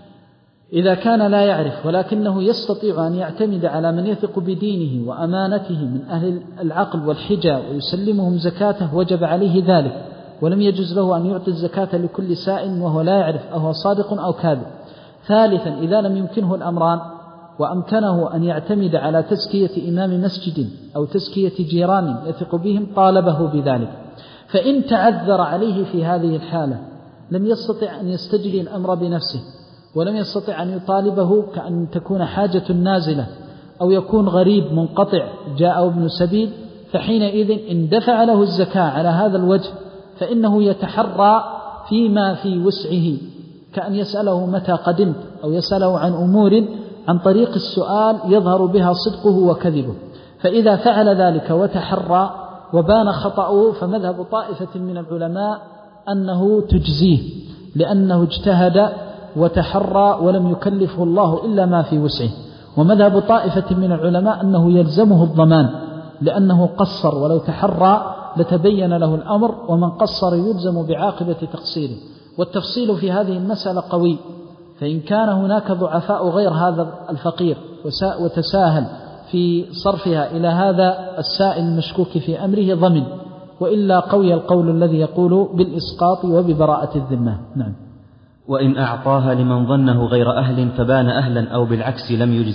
إذا كان لا يعرف ولكنه يستطيع أن يعتمد على من يثق بدينه وأمانته من أهل العقل والحجة ويسلمهم زكاته وجب عليه ذلك، ولم يجوز له أن يعطي الزكاة لكل سائل وهو لا يعرف أهو صادق أو كاذب. ثالثا، إذا لم يمكنه الأمران وأمكنه أن يعتمد على تزكية إمام مسجد أو تزكية جيران يثق بهم طالبه بذلك. فإن تعذر عليه في هذه الحالة لم يستطع أن يستجري الأمر بنفسه، ولم يستطع أن يطالبه، كأن تكون حاجة نازلة أو يكون غريب منقطع جاء ابن سبيل، فحينئذ إن دفع له الزكاة على هذا الوجه فإنه يتحرى فيما في وسعه، كأن يسأله متى قدمت أو يسأله عن أمور عن طريق السؤال يظهر بها صدقه وكذبه. فإذا فعل ذلك وتحرى وبان خطأه فمذهب طائفة من العلماء أنه تجزيه، لأنه اجتهد وتحرى ولم يكلفه الله إلا ما في وسعه. ومذهب طائفة من العلماء أنه يلزمه الضمان لأنه قصر، ولو تحرى لتبين له الأمر، ومن قصر يلزم بعاقبة تقصيره. والتفصيل في هذه المسألة قوي، فإن كان هناك ضعفاء غير هذا الفقير وتساهل في صرفها إلى هذا السائل المشكوك في أمره ضمن، وإلا قوي القول الذي يقول بالإسقاط وببراءة الذمة. نعم. وإن أعطاها لمن ظنه غير أهل فبان أهلا أو بالعكس لم يجزه.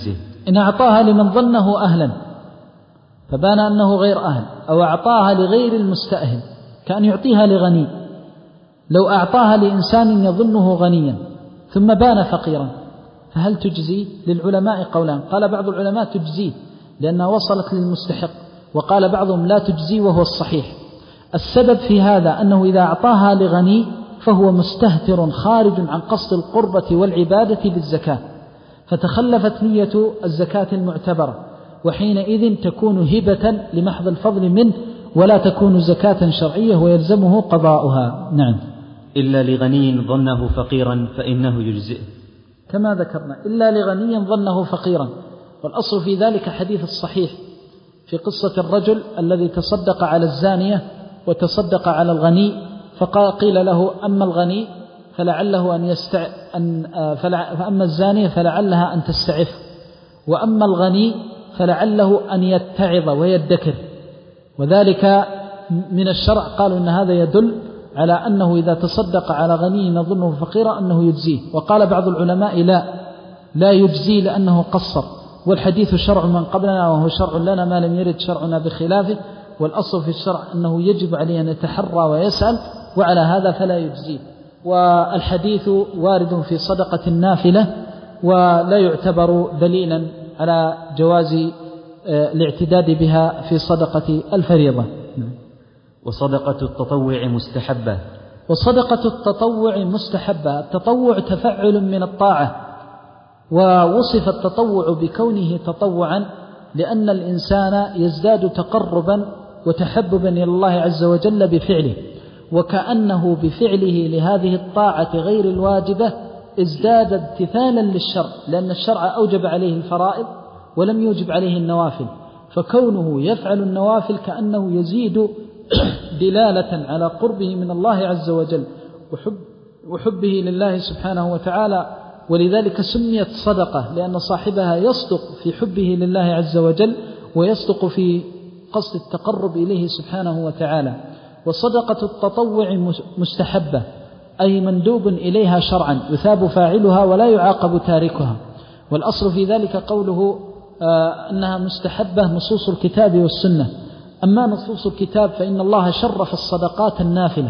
إن أعطاها لمن ظنه أهلا فبان أنه غير أهل، أو أعطاها لغير المستأهل كأن يعطيها لغني، لو أعطاها لإنسان يظنه غنيا ثم بان فقيرا فهل تجزي؟ للعلماء قولان، قال بعض العلماء تجزيه لأنها وصلت للمستحق، وقال بعضهم لا تجزي وهو الصحيح. السبب في هذا أنه إذا أعطاها لغني فهو مستهتر خارج عن قصد القربة والعبادة بالزكاة، فتخلفت نية الزكاة المعتبرة، وحينئذ تكون هبة لمحض الفضل منه ولا تكون زكاة شرعية ويلزمه قضاؤها. نعم. إلا لغني ظنه فقيرا فإنه يجزئه، كما ذكرنا إلا لغني ظنه فقيرا. والأصل في ذلك حديث الصحيح في قصة الرجل الذي تصدق على الزانية وتصدق على الغني، فقيل له أما الغني فلعله أن يستع... أن... فلع... فأما الزانية فلعلها أن تستعف، وأما الغني فلعله أن يتعظ ويدكر، وذلك من الشرع. قالوا إن هذا يدل على أنه إذا تصدق على غني نظنه فقيرا أنه يجزيه. وقال بعض العلماء لا لا يجزي لأنه قصر، والحديث شرع من قبلنا وهو شرع لنا ما لم يرد شرعنا بخلافه، والأصل في الشرع أنه يجب عليه أن يتحرى ويسأل، وعلى هذا فلا يجزيه. والحديث وارد في صدقة النافلة ولا يعتبر دليلا على جواز الاعتداد بها في صدقة الفريضة. وصدقة التطوع مستحبة. وصدقة التطوع مستحبة. التطوع تفعل من الطاعة، ووصف التطوع بكونه تطوعا لأن الإنسان يزداد تقربا وتحببا إلى الله عز وجل بفعله، وكأنه بفعله لهذه الطاعة غير الواجبة ازداد امتثالا للشرع، لأن الشرع أوجب عليه الفرائض ولم يوجب عليه النوافل، فكونه يفعل النوافل كأنه يزيد دلالة على قربه من الله عز وجل وحب وحبه لله سبحانه وتعالى. ولذلك سميت صدقة لأن صاحبها يصدق في حبه لله عز وجل ويصدق في قصد التقرب إليه سبحانه وتعالى. وصدقة التطوع مستحبة أي مندوب إليها شرعا، يثاب فاعلها ولا يعاقب تاركها. والأصل في ذلك قوله آه أنها مستحبة نصوص الكتاب والسنة. أما نصوص الكتاب فإن الله شرف الصدقات النافلة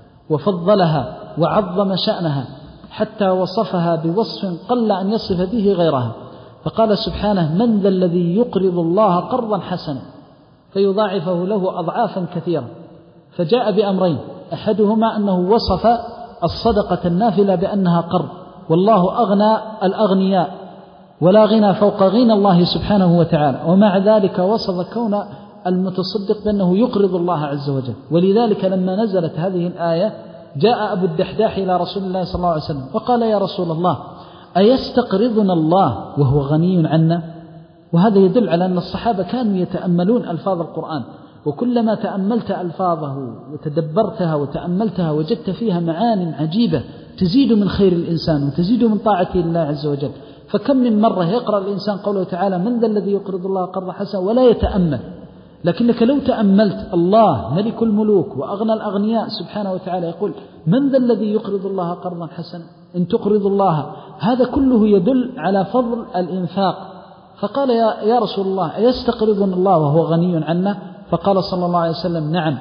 وفضلها وعظم شأنها حتى وصفها بوصف قل أن يصف به غيرها، فقال سبحانه من ذا الذي يقرض الله قرضا حسنا فيضاعفه له أضعافا كثيرة. فجاء بأمرين، أحدهما أنه وصف الصدقة النافلة بأنها قرض، والله أغنى الأغنياء ولا غنى فوق غنى الله سبحانه وتعالى، ومع ذلك وصف كون المتصدق بأنه يقرض الله عز وجل. ولذلك لما نزلت هذه الآية جاء أبو الدحداح إلى رسول الله صلى الله عليه وسلم وقال يا رسول الله أيستقرضنا الله وهو غني عنا؟ وهذا يدل على أن الصحابة كانوا يتأملون ألفاظ القرآن، وكلما تأملت ألفاظه وتدبرتها وتأملتها وجدت فيها معان عجيبة تزيد من خير الإنسان وتزيد من طاعته لله عز وجل. فكم من مرة يقرأ الإنسان قوله تعالى من ذا الذي يقرض الله قرضا حسنا ولا يتأمل، لكنك لو تأملت الله ملك الملوك وأغنى الأغنياء سبحانه وتعالى يقول من ذا الذي يقرض الله قرضا حسنا إن تقرض الله، هذا كله يدل على فضل الإنفاق. فقال يا, يا رسول الله أيستقرضنا الله وهو غني عنا؟ فقال صلى الله عليه وسلم نعم،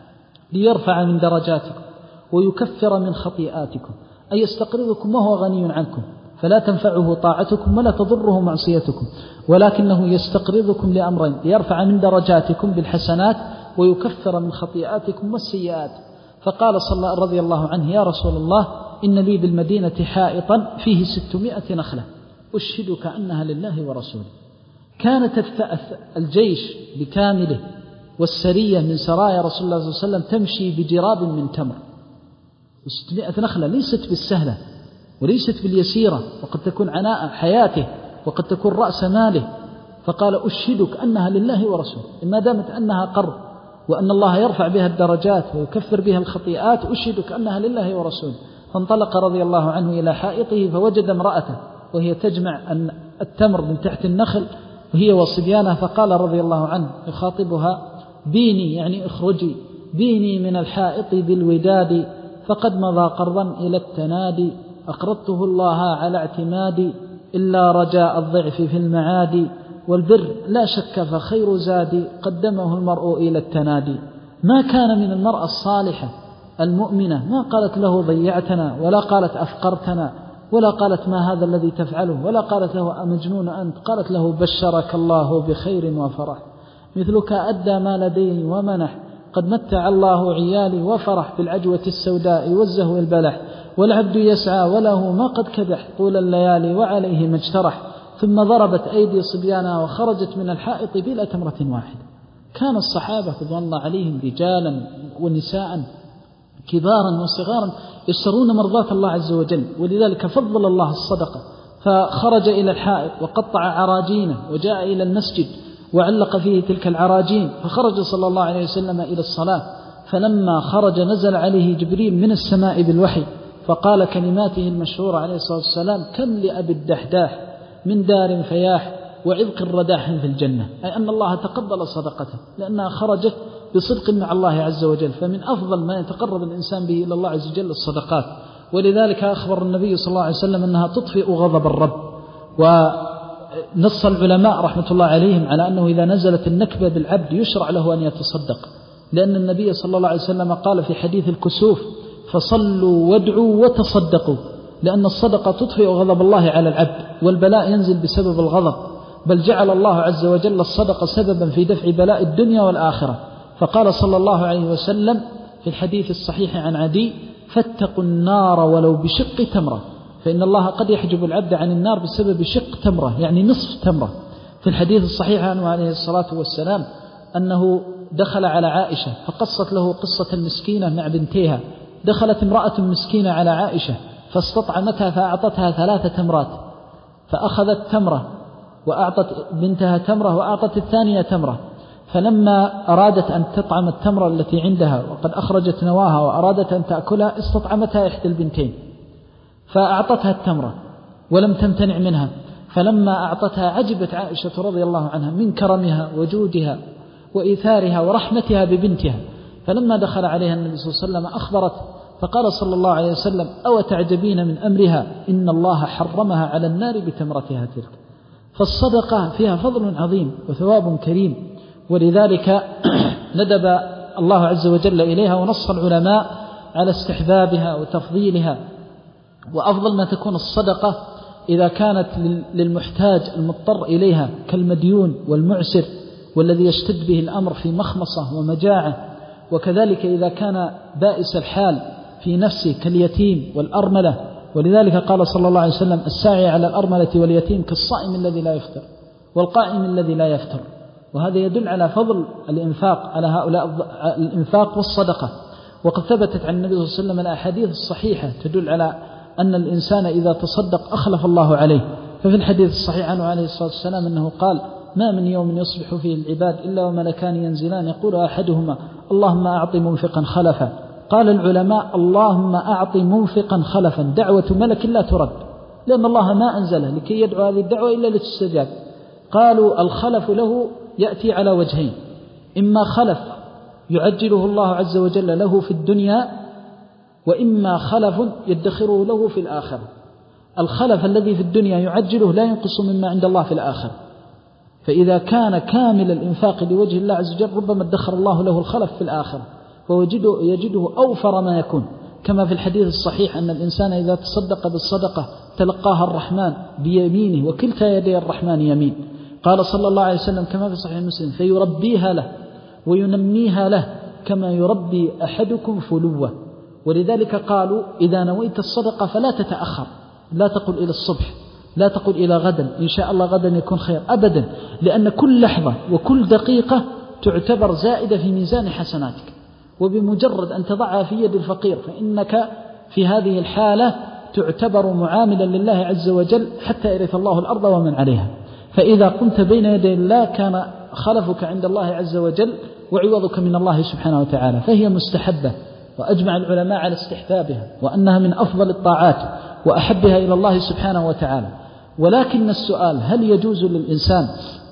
ليرفع من درجاتكم ويكفر من خطيئاتكم، أي يستقرضكم وهو غني عنكم فلا تنفعه طاعتكم ولا تضره معصيتكم، ولكنه يستقرضكم لأمرين، ليرفع من درجاتكم بالحسنات ويكفر من خطيئاتكم والسيئات. فقال صلى الله رضي الله عنه يا رسول الله إن لي بالمدينة حائطا فيه ستمائة نخلة أشهدك أنها لله ورسوله. كانت الجيش بكامله والسرية من سرايا رسول الله صلى الله عليه وسلم تمشي بجراب من تمر، وستمائة نخلة ليست بالسهلة وليست باليسيرة، وقد تكون عناء حياته وقد تكون رأس ماله. فقال أشهدك أنها لله ورسوله، ما دامت أنها قرض وأن الله يرفع بها الدرجات ويكفر بها الخطيئات أشهدك أنها لله ورسوله. فانطلق رضي الله عنه إلى حائطه فوجد امرأته وهي تجمع التمر من تحت النخل وهي وصبيانها، فقال رضي الله عنه يخاطبها بيني يعني اخرجي بيني من الحائط بالوداد فقد مضى قرضا إلى التنادي أقرضته الله على اعتمادي إلا رجاء الضعف في المعادي، والبر لا شك فخير زادي قدمه المرء إلى التنادي. ما كان من المرأة الصالحة المؤمنة ما قالت له ضيعتنا، ولا قالت أفقرتنا، ولا قالت ما هذا الذي تفعله، ولا قالت له أمجنون أنت، قالت له بشرك الله بخير وفرح، مثلك أدى ما لديه ومنح، قد متع الله عيالي وفرح بالعجوة السوداء والزهو البلح، والعبد يسعى وله ما قد كدح طول الليالي وعليه ما اجترح. ثم ضربت أيدي صبيانها وخرجت من الحائط بلا تمرة واحدة. كان الصحابة رضوان الله عليهم رجالا ونساء كبارا وصغارا يشترون مرضات الله عز وجل، ولذلك فضل الله الصدقة، فخرج إلى الحائط وقطع عراجينه وجاء إلى المسجد وعلق فيه تلك العراجين، فخرج صلى الله عليه وسلم إلى الصلاة، فلما خرج نزل عليه جبريل من السماء بالوحي فقال كلماته المشهورة عليه الصلاة والسلام: كم لأبي الدحداح من دار فياح وعذق الرداح في الجنة، أي أن الله تقبل صدقته لأنها خرجت بصدق مع الله عز وجل. فمن أفضل ما يتقرب الإنسان به إلى الله عز وجل الصدقات، ولذلك أخبر النبي صلى الله عليه وسلم أنها تطفئ غضب الرب. ونص العلماء رحمة الله عليهم على أنه إذا نزلت النكبة بالعبد يشرع له أن يتصدق، لأن النبي صلى الله عليه وسلم قال في حديث الكسوف: فصلوا وادعوا وتصدقوا، لأن الصدقة تطفئ غضب الله على العبد، والبلاء ينزل بسبب الغضب، بل جعل الله عز وجل الصدقة سببا في دفع بلاء الدنيا والآخرة. فقال صلى الله عليه وسلم في الحديث الصحيح عن عدي: فاتقوا النار ولو بشق تمرة، فإن الله قد يحجب العبد عن النار بسبب شق تمرة، يعني نصف تمرة. في الحديث الصحيح عنه عليه الصلاة والسلام أنه دخل على عائشة فقصت له قصة المسكينة مع بنتها. دخلت امرأة مسكينة على عائشة فاستطعمتها فأعطتها ثلاثة تمرات، فأخذت تمرة وأعطت بنتها تمرة وأعطت الثانية تمرة، فلما أرادت أن تطعم التمرة التي عندها وقد أخرجت نواها وأرادت أن تأكلها استطعمتها إحدى البنتين فأعطتها التمرة ولم تمتنع منها، فلما أعطتها عجبت عائشة رضي الله عنها من كرمها وجودها وإيثارها ورحمتها ببنتها. فلما دخل عليها النبي صلى الله عليه وسلم أخبرت، فقال صلى الله عليه وسلم: أو تعجبين من أمرها إن الله حرمها على النار بتمرتها تلك. فالصدقة فيها فضل عظيم وثواب كريم، ولذلك ندب الله عز وجل إليها، ونص العلماء على استحبابها وتفضيلها. وأفضل ما تكون الصدقة إذا كانت للمحتاج المضطر إليها كالمديون والمعسر والذي يشتد به الأمر في مخمصة ومجاعة، وكذلك إذا كان بائس الحال في نفسه كاليتيم والأرملة. ولذلك قال صلى الله عليه وسلم: الساعي على الأرملة واليتيم كالصائم الذي لا يفطر والقائم الذي لا يفطر. وهذا يدل على فضل الإنفاق على هؤلاء، الإنفاق والصدقة. وقد ثبتت عن النبي صلى الله عليه وسلم الأحاديث الصحيحة تدل على أن الإنسان إذا تصدق أخلف الله عليه. ففي الحديث الصحيح عنه عليه الصلاة والسلام أنه قال: ما من يوم يصبح فيه العباد إلا وملكان ينزلان يقول أحدهما: اللهم أعط منفقا خلفا. قال العلماء: اللهم أعط منفقا خلفا دعوة ملك لا ترد، لأن الله ما أنزله لكي يدعو هذه الدعوة إلا لتستجاب. قالوا: الخلف له يأتي على وجهين: إما خلف يعجله الله عز وجل له في الدنيا، وإما خلف يدخره له في الآخرة. الخلف الذي في الدنيا يعجله لا ينقص مما عند الله في الآخرة، فإذا كان كامل الإنفاق لوجه الله عز وجل ربما ادخر الله له الخلف في الآخرة، فوجده يجده أوفر ما يكون، كما في الحديث الصحيح أن الإنسان إذا تصدق بالصدقة تلقاها الرحمن بيمينه وكلتا يدي الرحمن يمين. قال صلى الله عليه وسلم كما في صحيح مسلم: فيربيها له وينميها له كما يربي أحدكم فلوة. ولذلك قالوا: إذا نويت الصدقة فلا تتأخر، لا تقل إلى الصبح، لا تقل إلى غدا إن شاء الله غدا يكون خير، أبدا، لأن كل لحظة وكل دقيقة تعتبر زائدة في ميزان حسناتك، وبمجرد أن تضعها في يد الفقير فإنك في هذه الحالة تعتبر معاملا لله عز وجل حتى يرث الله الأرض ومن عليها. فإذا قمت بين يدي الله كان خلفك عند الله عز وجل وعوضك من الله سبحانه وتعالى، فهي مستحبة، وأجمع العلماء على استحبابها وأنها من أفضل الطاعات وأحبها إلى الله سبحانه وتعالى. ولكن السؤال: هل يجوز للإنسان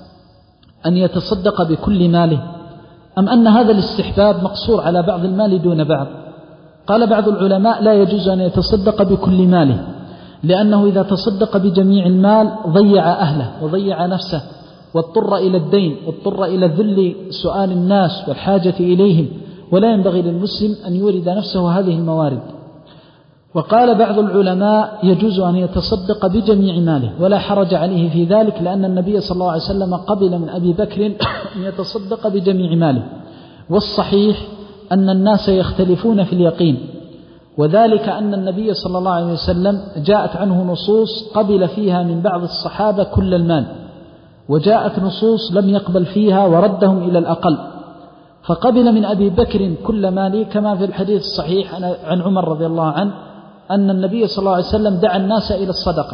أن يتصدق بكل ماله، أم أن هذا الاستحباب مقصور على بعض المال دون بعض؟ قال بعض العلماء: لا يجوز أن يتصدق بكل ماله، لأنه إذا تصدق بجميع المال ضيع أهله وضيع نفسه واضطر إلى الدين واضطر إلى ذل سؤال الناس والحاجة إليهم، ولا ينبغي للمسلم أن يورد نفسه هذه الموارد. وقال بعض العلماء يجوز أن يتصدق بجميع ماله ولا حرج عليه في ذلك، لأن النبي صلى الله عليه وسلم قبل من أبي بكر أن يتصدق بجميع ماله. والصحيح أن الناس يختلفون في اليقين، وذلك أن النبي صلى الله عليه وسلم جاءت عنه نصوص قبل فيها من بعض الصحابة كل المال، وجاءت نصوص لم يقبل فيها وردهم إلى الأقل. فقبل من أبي بكر كل ماله، كما في الحديث الصحيح عن عمر رضي الله عنه أن النبي صلى الله عليه وسلم دعا الناس إلى الصدقة.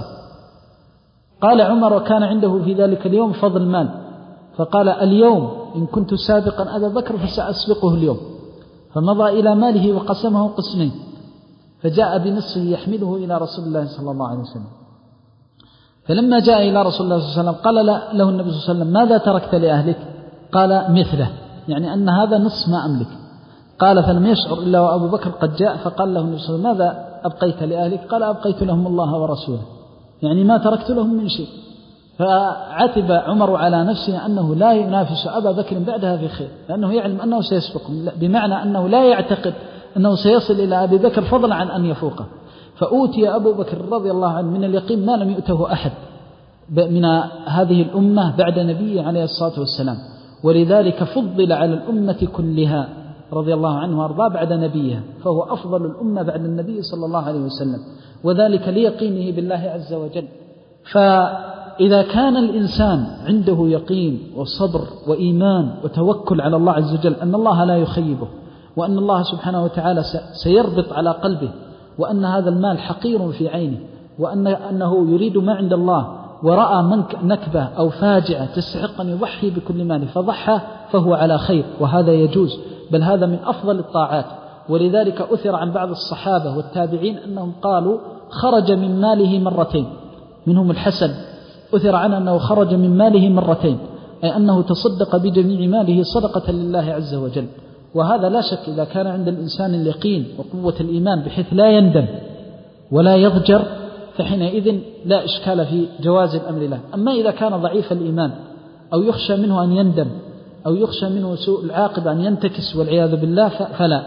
قال عمر وكان عنده في ذلك اليوم فضل مال، فقال اليوم إن كنت سابقا أبا بكر فسأسبقه اليوم، فمضى إلى ماله وقسمه قسمين، فجاء بنصفه يحمله إلى رسول الله صلى الله عليه وسلم. فلما جاء إلى رسول الله صلى الله عليه وسلم قال له النبي صلى الله عليه وسلم ماذا تركت لأهلك؟ قال مثله، يعني أن هذا نصف ما أملك. قال فلم يشعر إلا وأبو بكر قد جاء، فقال له النبي صلى الله عليه وسلم ماذا أبقيت لأهلك؟ قال أبقيت لهم الله ورسوله، يعني ما تركت لهم من شيء. فعتب عمر على نفسه أنه لا ينافس أبا بكر بعدها في خير، لأنه يعلم أنه سيسبقه، بمعنى أنه لا يعتقد أنه سيصل إلى أبي بكر فضلا عن أن يفوقه. فأوتي أبو بكر رضي الله عنه من اليقين ما لم يؤته أحد من هذه الأمة بعد نبيه عليه الصلاة والسلام، ولذلك فضل على الأمة كلها رضي الله عنه وأرضاه بعد نبيها، فهو أفضل الأمة بعد النبي صلى الله عليه وسلم، وذلك ليقينه بالله عز وجل. فإذا كان الإنسان عنده يقين وصبر وإيمان وتوكل على الله عز وجل أن الله لا يخيبه، وأن الله سبحانه وتعالى سيربط على قلبه، وأن هذا المال حقير في عينه، وأن أنه يريد ما عند الله، ورأى نكبة أو فاجعة تستحق أن يضحي بكل ماله فضحى، فهو على خير، وهذا يجوز، بل هذا من أفضل الطاعات. ولذلك أثر عن بعض الصحابة والتابعين أنهم قالوا خرج من ماله مرتين، منهم الحسن أثر عنه أنه خرج من ماله مرتين، أي أنه تصدق بجميع ماله صدقة لله عز وجل. وهذا لا شك إذا كان عند الإنسان اليقين وقوة الإيمان بحيث لا يندم ولا يضجر، فحينئذ لا إشكال في جواز الأمر له. أما إذا كان ضعيف الإيمان أو يخشى منه أن يندم أو يخشى منه سوء العاقبة أن ينتكس والعياذ بالله فلا.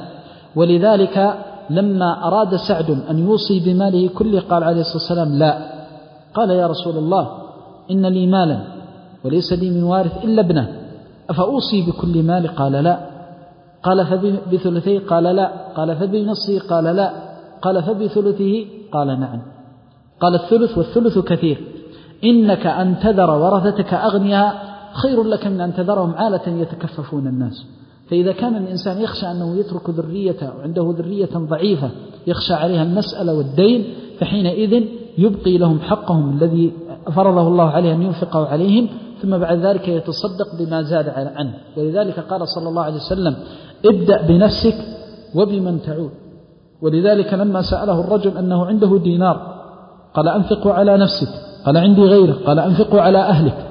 ولذلك لما أراد سعد أن يوصي بماله كله قال عليه الصلاة والسلام لا، قال يا رسول الله إن لي مالا وليس لي من وارث إلا ابنه، أفأوصي بكل مالي؟ قال لا. قال فبثلثيه؟ قال لا. قال فبنصفه؟ قال لا. قال فبثلثه؟ قال نعم. قال الثلث والثلث كثير، إنك أن تذر ورثتك أغنياء خير لك من أن تذرهم عالة يتكففون الناس. فإذا كان الإنسان يخشى أنه يترك ذريته وعنده ذرية ضعيفة يخشى عليها المسألة والدين، فحينئذ يبقي لهم حقهم الذي فرضه الله عليه أن ينفقه عليهم، ثم بعد ذلك يتصدق بما زاد عنه. ولذلك قال صلى الله عليه وسلم ابدأ بنفسك وبمن تعود. ولذلك لما سأله الرجل أنه عنده دينار قال أنفقه على نفسك، قال عندي غيره، قال أنفقه على أهلك.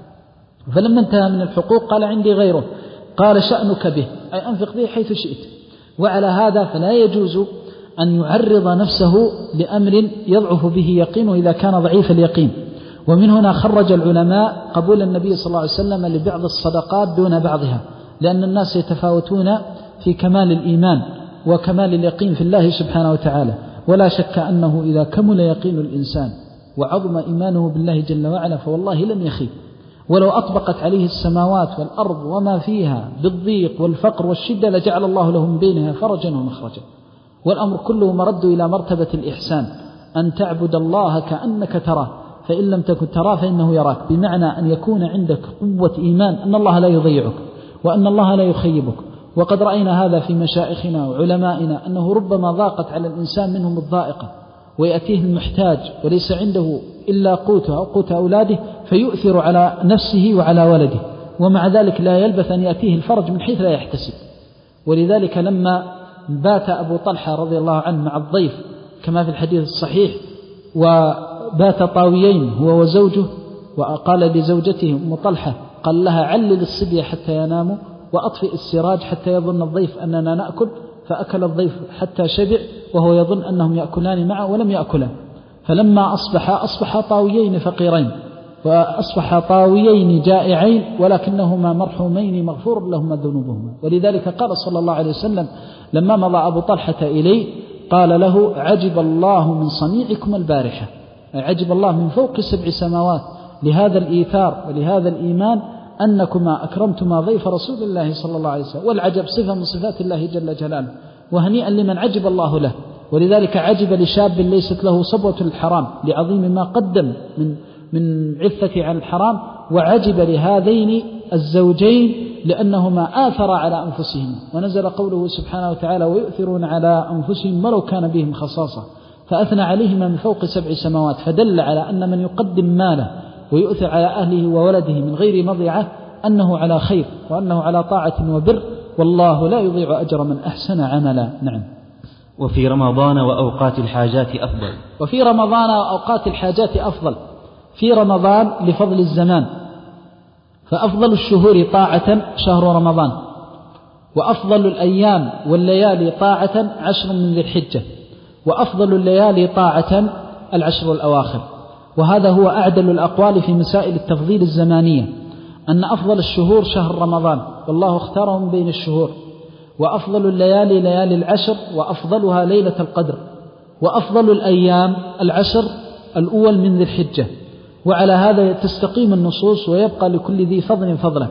فلما انتهى من الحقوق قال عندي غيره، قال شأنك به، أي أنفق به حيث شئت. وعلى هذا فلا يجوز أن يعرض نفسه لأمر يضعف به يقينه إذا كان ضعيف اليقين. ومن هنا خرج العلماء قبول النبي صلى الله عليه وسلم لبعض الصدقات دون بعضها، لأن الناس يتفاوتون في كمال الإيمان وكمال اليقين في الله سبحانه وتعالى. ولا شك أنه إذا كمل يقين الإنسان وعظم إيمانه بالله جل وعلا فوالله لم يخيب، ولو أطبقت عليه السماوات والأرض وما فيها بالضيق والفقر والشدة لجعل الله له من بينها فرجا ومخرجا. والأمر كله مرد إلى مرتبة الإحسان، أن تعبد الله كأنك تراه، فإن لم تكن تراه فإنه يراك، بمعنى أن يكون عندك قوة إيمان أن الله لا يضيعك وأن الله لا يخيبك. وقد رأينا هذا في مشائخنا وعلمائنا أنه ربما ضاقت على الإنسان منهم الضائقة ويأتيه المحتاج وليس عنده إلا قوته أو قوت أولاده فيؤثر على نفسه وعلى ولده، ومع ذلك لا يلبث أن يأتيه الفرج من حيث لا يحتسب. ولذلك لما بات أبو طلحة رضي الله عنه مع الضيف كما في الحديث الصحيح، وبات طاويين هو وزوجه، وقال لزوجته أم طلحة قال لها علل الصبية حتى يناموا وأطفئ السراج حتى يظن الضيف أننا نأكل، فأكل الضيف حتى شبع وهو يظن أنهم يأكلان معه ولم يأكلا. فلما أصبح أصبح طاويين فقيرين، وأصبح طاويين جائعين، ولكنهما مرحومين مغفور لهما ذنوبهما. ولذلك قال صلى الله عليه وسلم لما مضى أبو طلحة إليه قال له: عجب الله من صنيعكم البارحة، عجب الله من فوق سبع سماوات لهذا الإيثار ولهذا الإيمان أنكما أكرمتما ضيف رسول الله صلى الله عليه وسلم. والعجب صفة من صفات الله جل جلاله، وهنيئا لمن عجب الله له. ولذلك عجب لشاب ليست له صبوة الحرام لعظيم ما قدم من من عفة عن الحرام، وعجب لهذين الزوجين لأنهما آثر على أنفسهم. ونزل قوله سبحانه وتعالى: ويؤثرون على أنفسهم ولو كان بهم خصاصة، فأثنى عليهما من فوق سبع سماوات، فدل على أن من يقدم ماله ويؤثر على أهله وولده من غير مضيعة أنه على خير، وأنه على طاعة وبر، والله لا يضيع أجر من أحسن عملا. نعم. وفي رمضان وأوقات الحاجات أفضل. وفي رمضان وأوقات الحاجات أفضل. في رمضان لفضل الزمان، فأفضل الشهور طاعة شهر رمضان، وأفضل الأيام والليالي طاعة عشر من ذي الحجة، وأفضل الليالي طاعة العشر الأواخر. وهذا هو أعدل الأقوال في مسائل التفضيل الزمانية، أن أفضل الشهور شهر رمضان والله اختاره من بين الشهور، وأفضل الليالي ليالي العشر، وأفضلها ليلة القدر، وأفضل الأيام العشر الأول من ذي الحجة. وعلى هذا تستقيم النصوص ويبقى لكل ذي فضل فضله.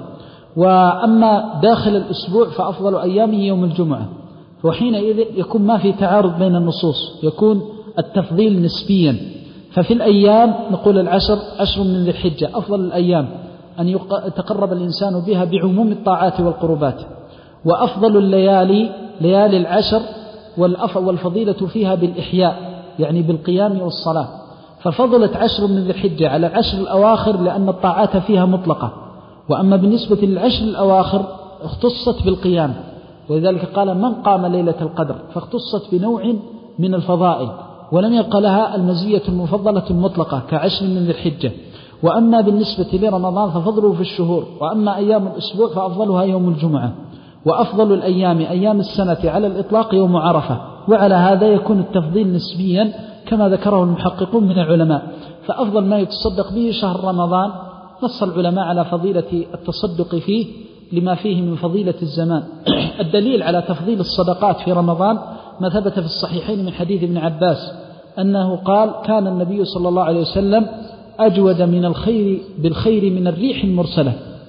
وأما داخل الأسبوع فأفضل أيامه يوم الجمعة، وحينئذ يكون ما في تعارض بين النصوص، يكون التفضيل نسبيا. ففي الأيام نقول العشر عشر من ذي الحجة أفضل الأيام أن يتقرب الإنسان بها بعموم الطاعات والقربات. وأفضل الليالي ليالي العشر، والفضيلة فيها بالإحياء يعني بالقيام والصلاة، ففضلت عشر من ذي الحجة على العشر الأواخر لأن الطاعات فيها مطلقة. وأما بالنسبة للعشر الأواخر اختصت بالقيام، ولذلك قال: من قام ليلة القدر، فاختصت بنوع من الفضائل، ولم يبقى لها المزية المفضلة المطلقة كعشر من ذي الحجة. وأما بالنسبة لرمضان ففضله في الشهور. وأما أيام الأسبوع فأفضلها يوم الجمعة، وأفضل الأيام أيام السنة على الإطلاق يوم عرفة. وعلى هذا يكون التفضيل نسبيا كما ذكره المحققون من العلماء. فأفضل ما يتصدق به شهر رمضان، نص العلماء على فضيلة التصدق فيه لما فيه من فضيلة الزمان. الدليل على تفضيل الصدقات في رمضان ما ثبت في الصحيحين من حديث ابن عباس أنه قال: كان النبي صلى الله عليه وسلم أجود من الخير بالخير من الريح المرسلة،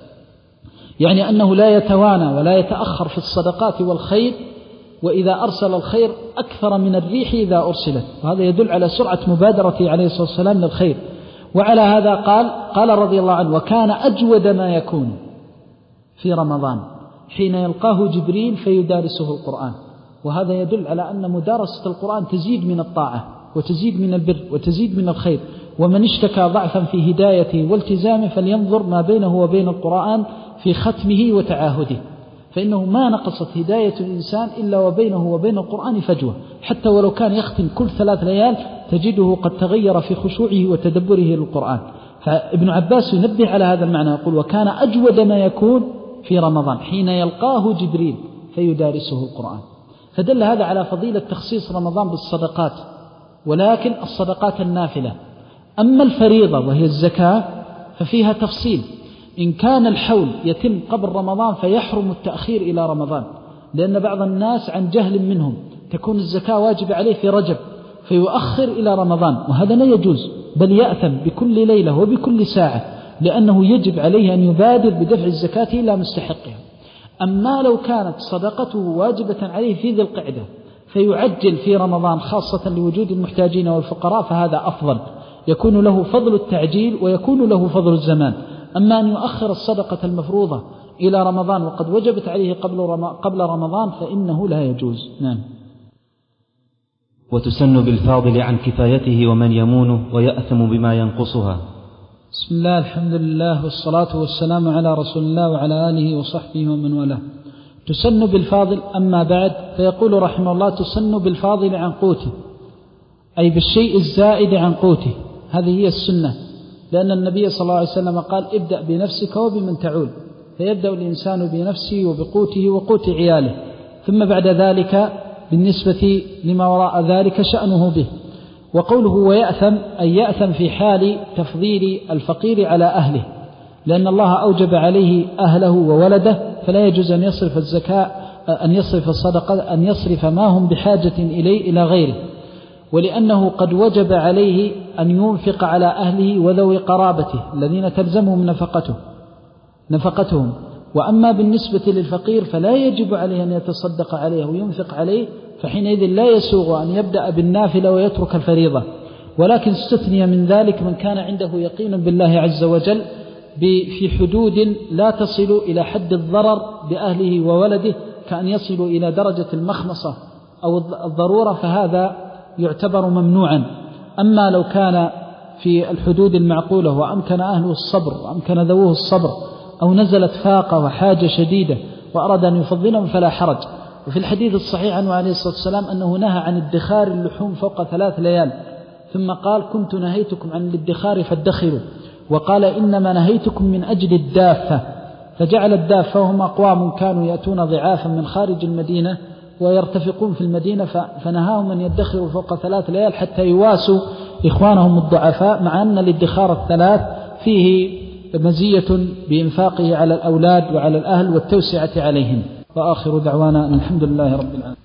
يعني أنه لا يتوانى ولا يتأخر في الصدقات والخير، وإذا أرسل الخير أكثر من الريح إذا أرسلت، وهذا يدل على سرعة مبادرته عليه الصلاة والسلام للخير. وعلى هذا قال قال رضي الله عنه: وكان أجود ما يكون في رمضان حين يلقاه جبريل فيدارسه القرآن. وهذا يدل على أن مدارسة القرآن تزيد من الطاعة وتزيد من البر وتزيد من الخير. ومن اشتكى ضعفا في هدايته والتزامه فلينظر ما بينه وبين القرآن في ختمه وتعاهده، فإنه ما نقصت هداية الإنسان إلا وبينه وبين القرآن فجوة، حتى ولو كان يختم كل ثلاث ليال تجده قد تغير في خشوعه وتدبره للقرآن. فابن عباس ينبه على هذا المعنى، يقول: وكان أجود ما يكون في رمضان حين يلقاه جبريل فيدارسه القرآن. فدل هذا على فضيلة تخصيص رمضان بالصدقات، ولكن الصدقات النافلة. أما الفريضة وهي الزكاة ففيها تفصيل. إن كان الحول يتم قبل رمضان فيحرم التأخير إلى رمضان، لأن بعض الناس عن جهل منهم تكون الزكاة واجب عليه في رجب فيؤخر إلى رمضان، وهذا لا يجوز، بل يأثم بكل ليلة وبكل ساعة، لأنه يجب عليه أن يبادر بدفع الزكاة إلى مستحقها. أما لو كانت صدقته واجبة عليه في ذي القعدة فيعجل في رمضان خاصة لوجود المحتاجين والفقراء فهذا أفضل، يكون له فضل التعجيل ويكون له فضل الزمان. أما أن يؤخر الصدقة المفروضة إلى رمضان وقد وجبت عليه قبل رمضان فإنه لا يجوز. نعم. وتسن بالفاضل عن كفايته ومن يمونه ويأثم بما ينقصها. بسم الله، الحمد لله، والصلاة والسلام على رسول الله وعلى آله وصحبه ومن والاه. تسن بالفاضل. أما بعد، فيقول رحمه الله: تسن بالفاضل عن قوته، أي بالشيء الزائد عن قوته. هذه هي السنة، لأن النبي صلى الله عليه وسلم قال: ابدأ بنفسك وبمن تعول، فيبدأ الإنسان بنفسه وبقوته وقوت عياله، ثم بعد ذلك بالنسبة لما وراء ذلك شأنه به. وقوله ويأثم أي يأثم في حال تفضيل الفقير على أهله، لأن الله أوجب عليه أهله وولده، فلا يجوز أن يصرف الزكاة أن يصرف الصدقة أن يصرف ما هم بحاجة إليه إلى غيره، ولأنه قد وجب عليه أن ينفق على أهله وذوي قرابته الذين تلزمهم نفقته نفقتهم. وأما بالنسبة للفقير فلا يجب عليه أن يتصدق عليه وينفق عليه، فحينئذ لا يسوغ أن يبدأ بالنافلة ويترك الفريضة. ولكن استثني من ذلك من كان عنده يقين بالله عز وجل في حدود لا تصل إلى حد الضرر بأهله وولده، كأن يصلوا إلى درجة المخمصة أو الضرورة، فهذا يعتبر ممنوعا. أما لو كان في الحدود المعقولة وأمكن أهله الصبر وأمكن ذووه الصبر، أو نزلت فاقة وحاجة شديدة وأراد أن يفضلهم فلا حرج. وفي الحديث الصحيح عنه عليه الصلاة والسلام أنه نهى عن ادخار اللحوم فوق ثلاث ليال، ثم قال كنت نهيتكم عن الادخار فادخروا، وقال إنما نهيتكم من أجل الدافة، فجعل الدافة وهم أقوام كانوا يأتون ضعافا من خارج المدينة ويرتفقون في المدينة، فنهاهم أن يدخروا فوق ثلاث ليال حتى يواسوا إخوانهم الضعفاء، مع أن الادخار الثلاث فيه مزية بإنفاقه على الأولاد وعلى الأهل والتوسعة عليهم. وآخر دعوانا الحمد لله رب العالمين.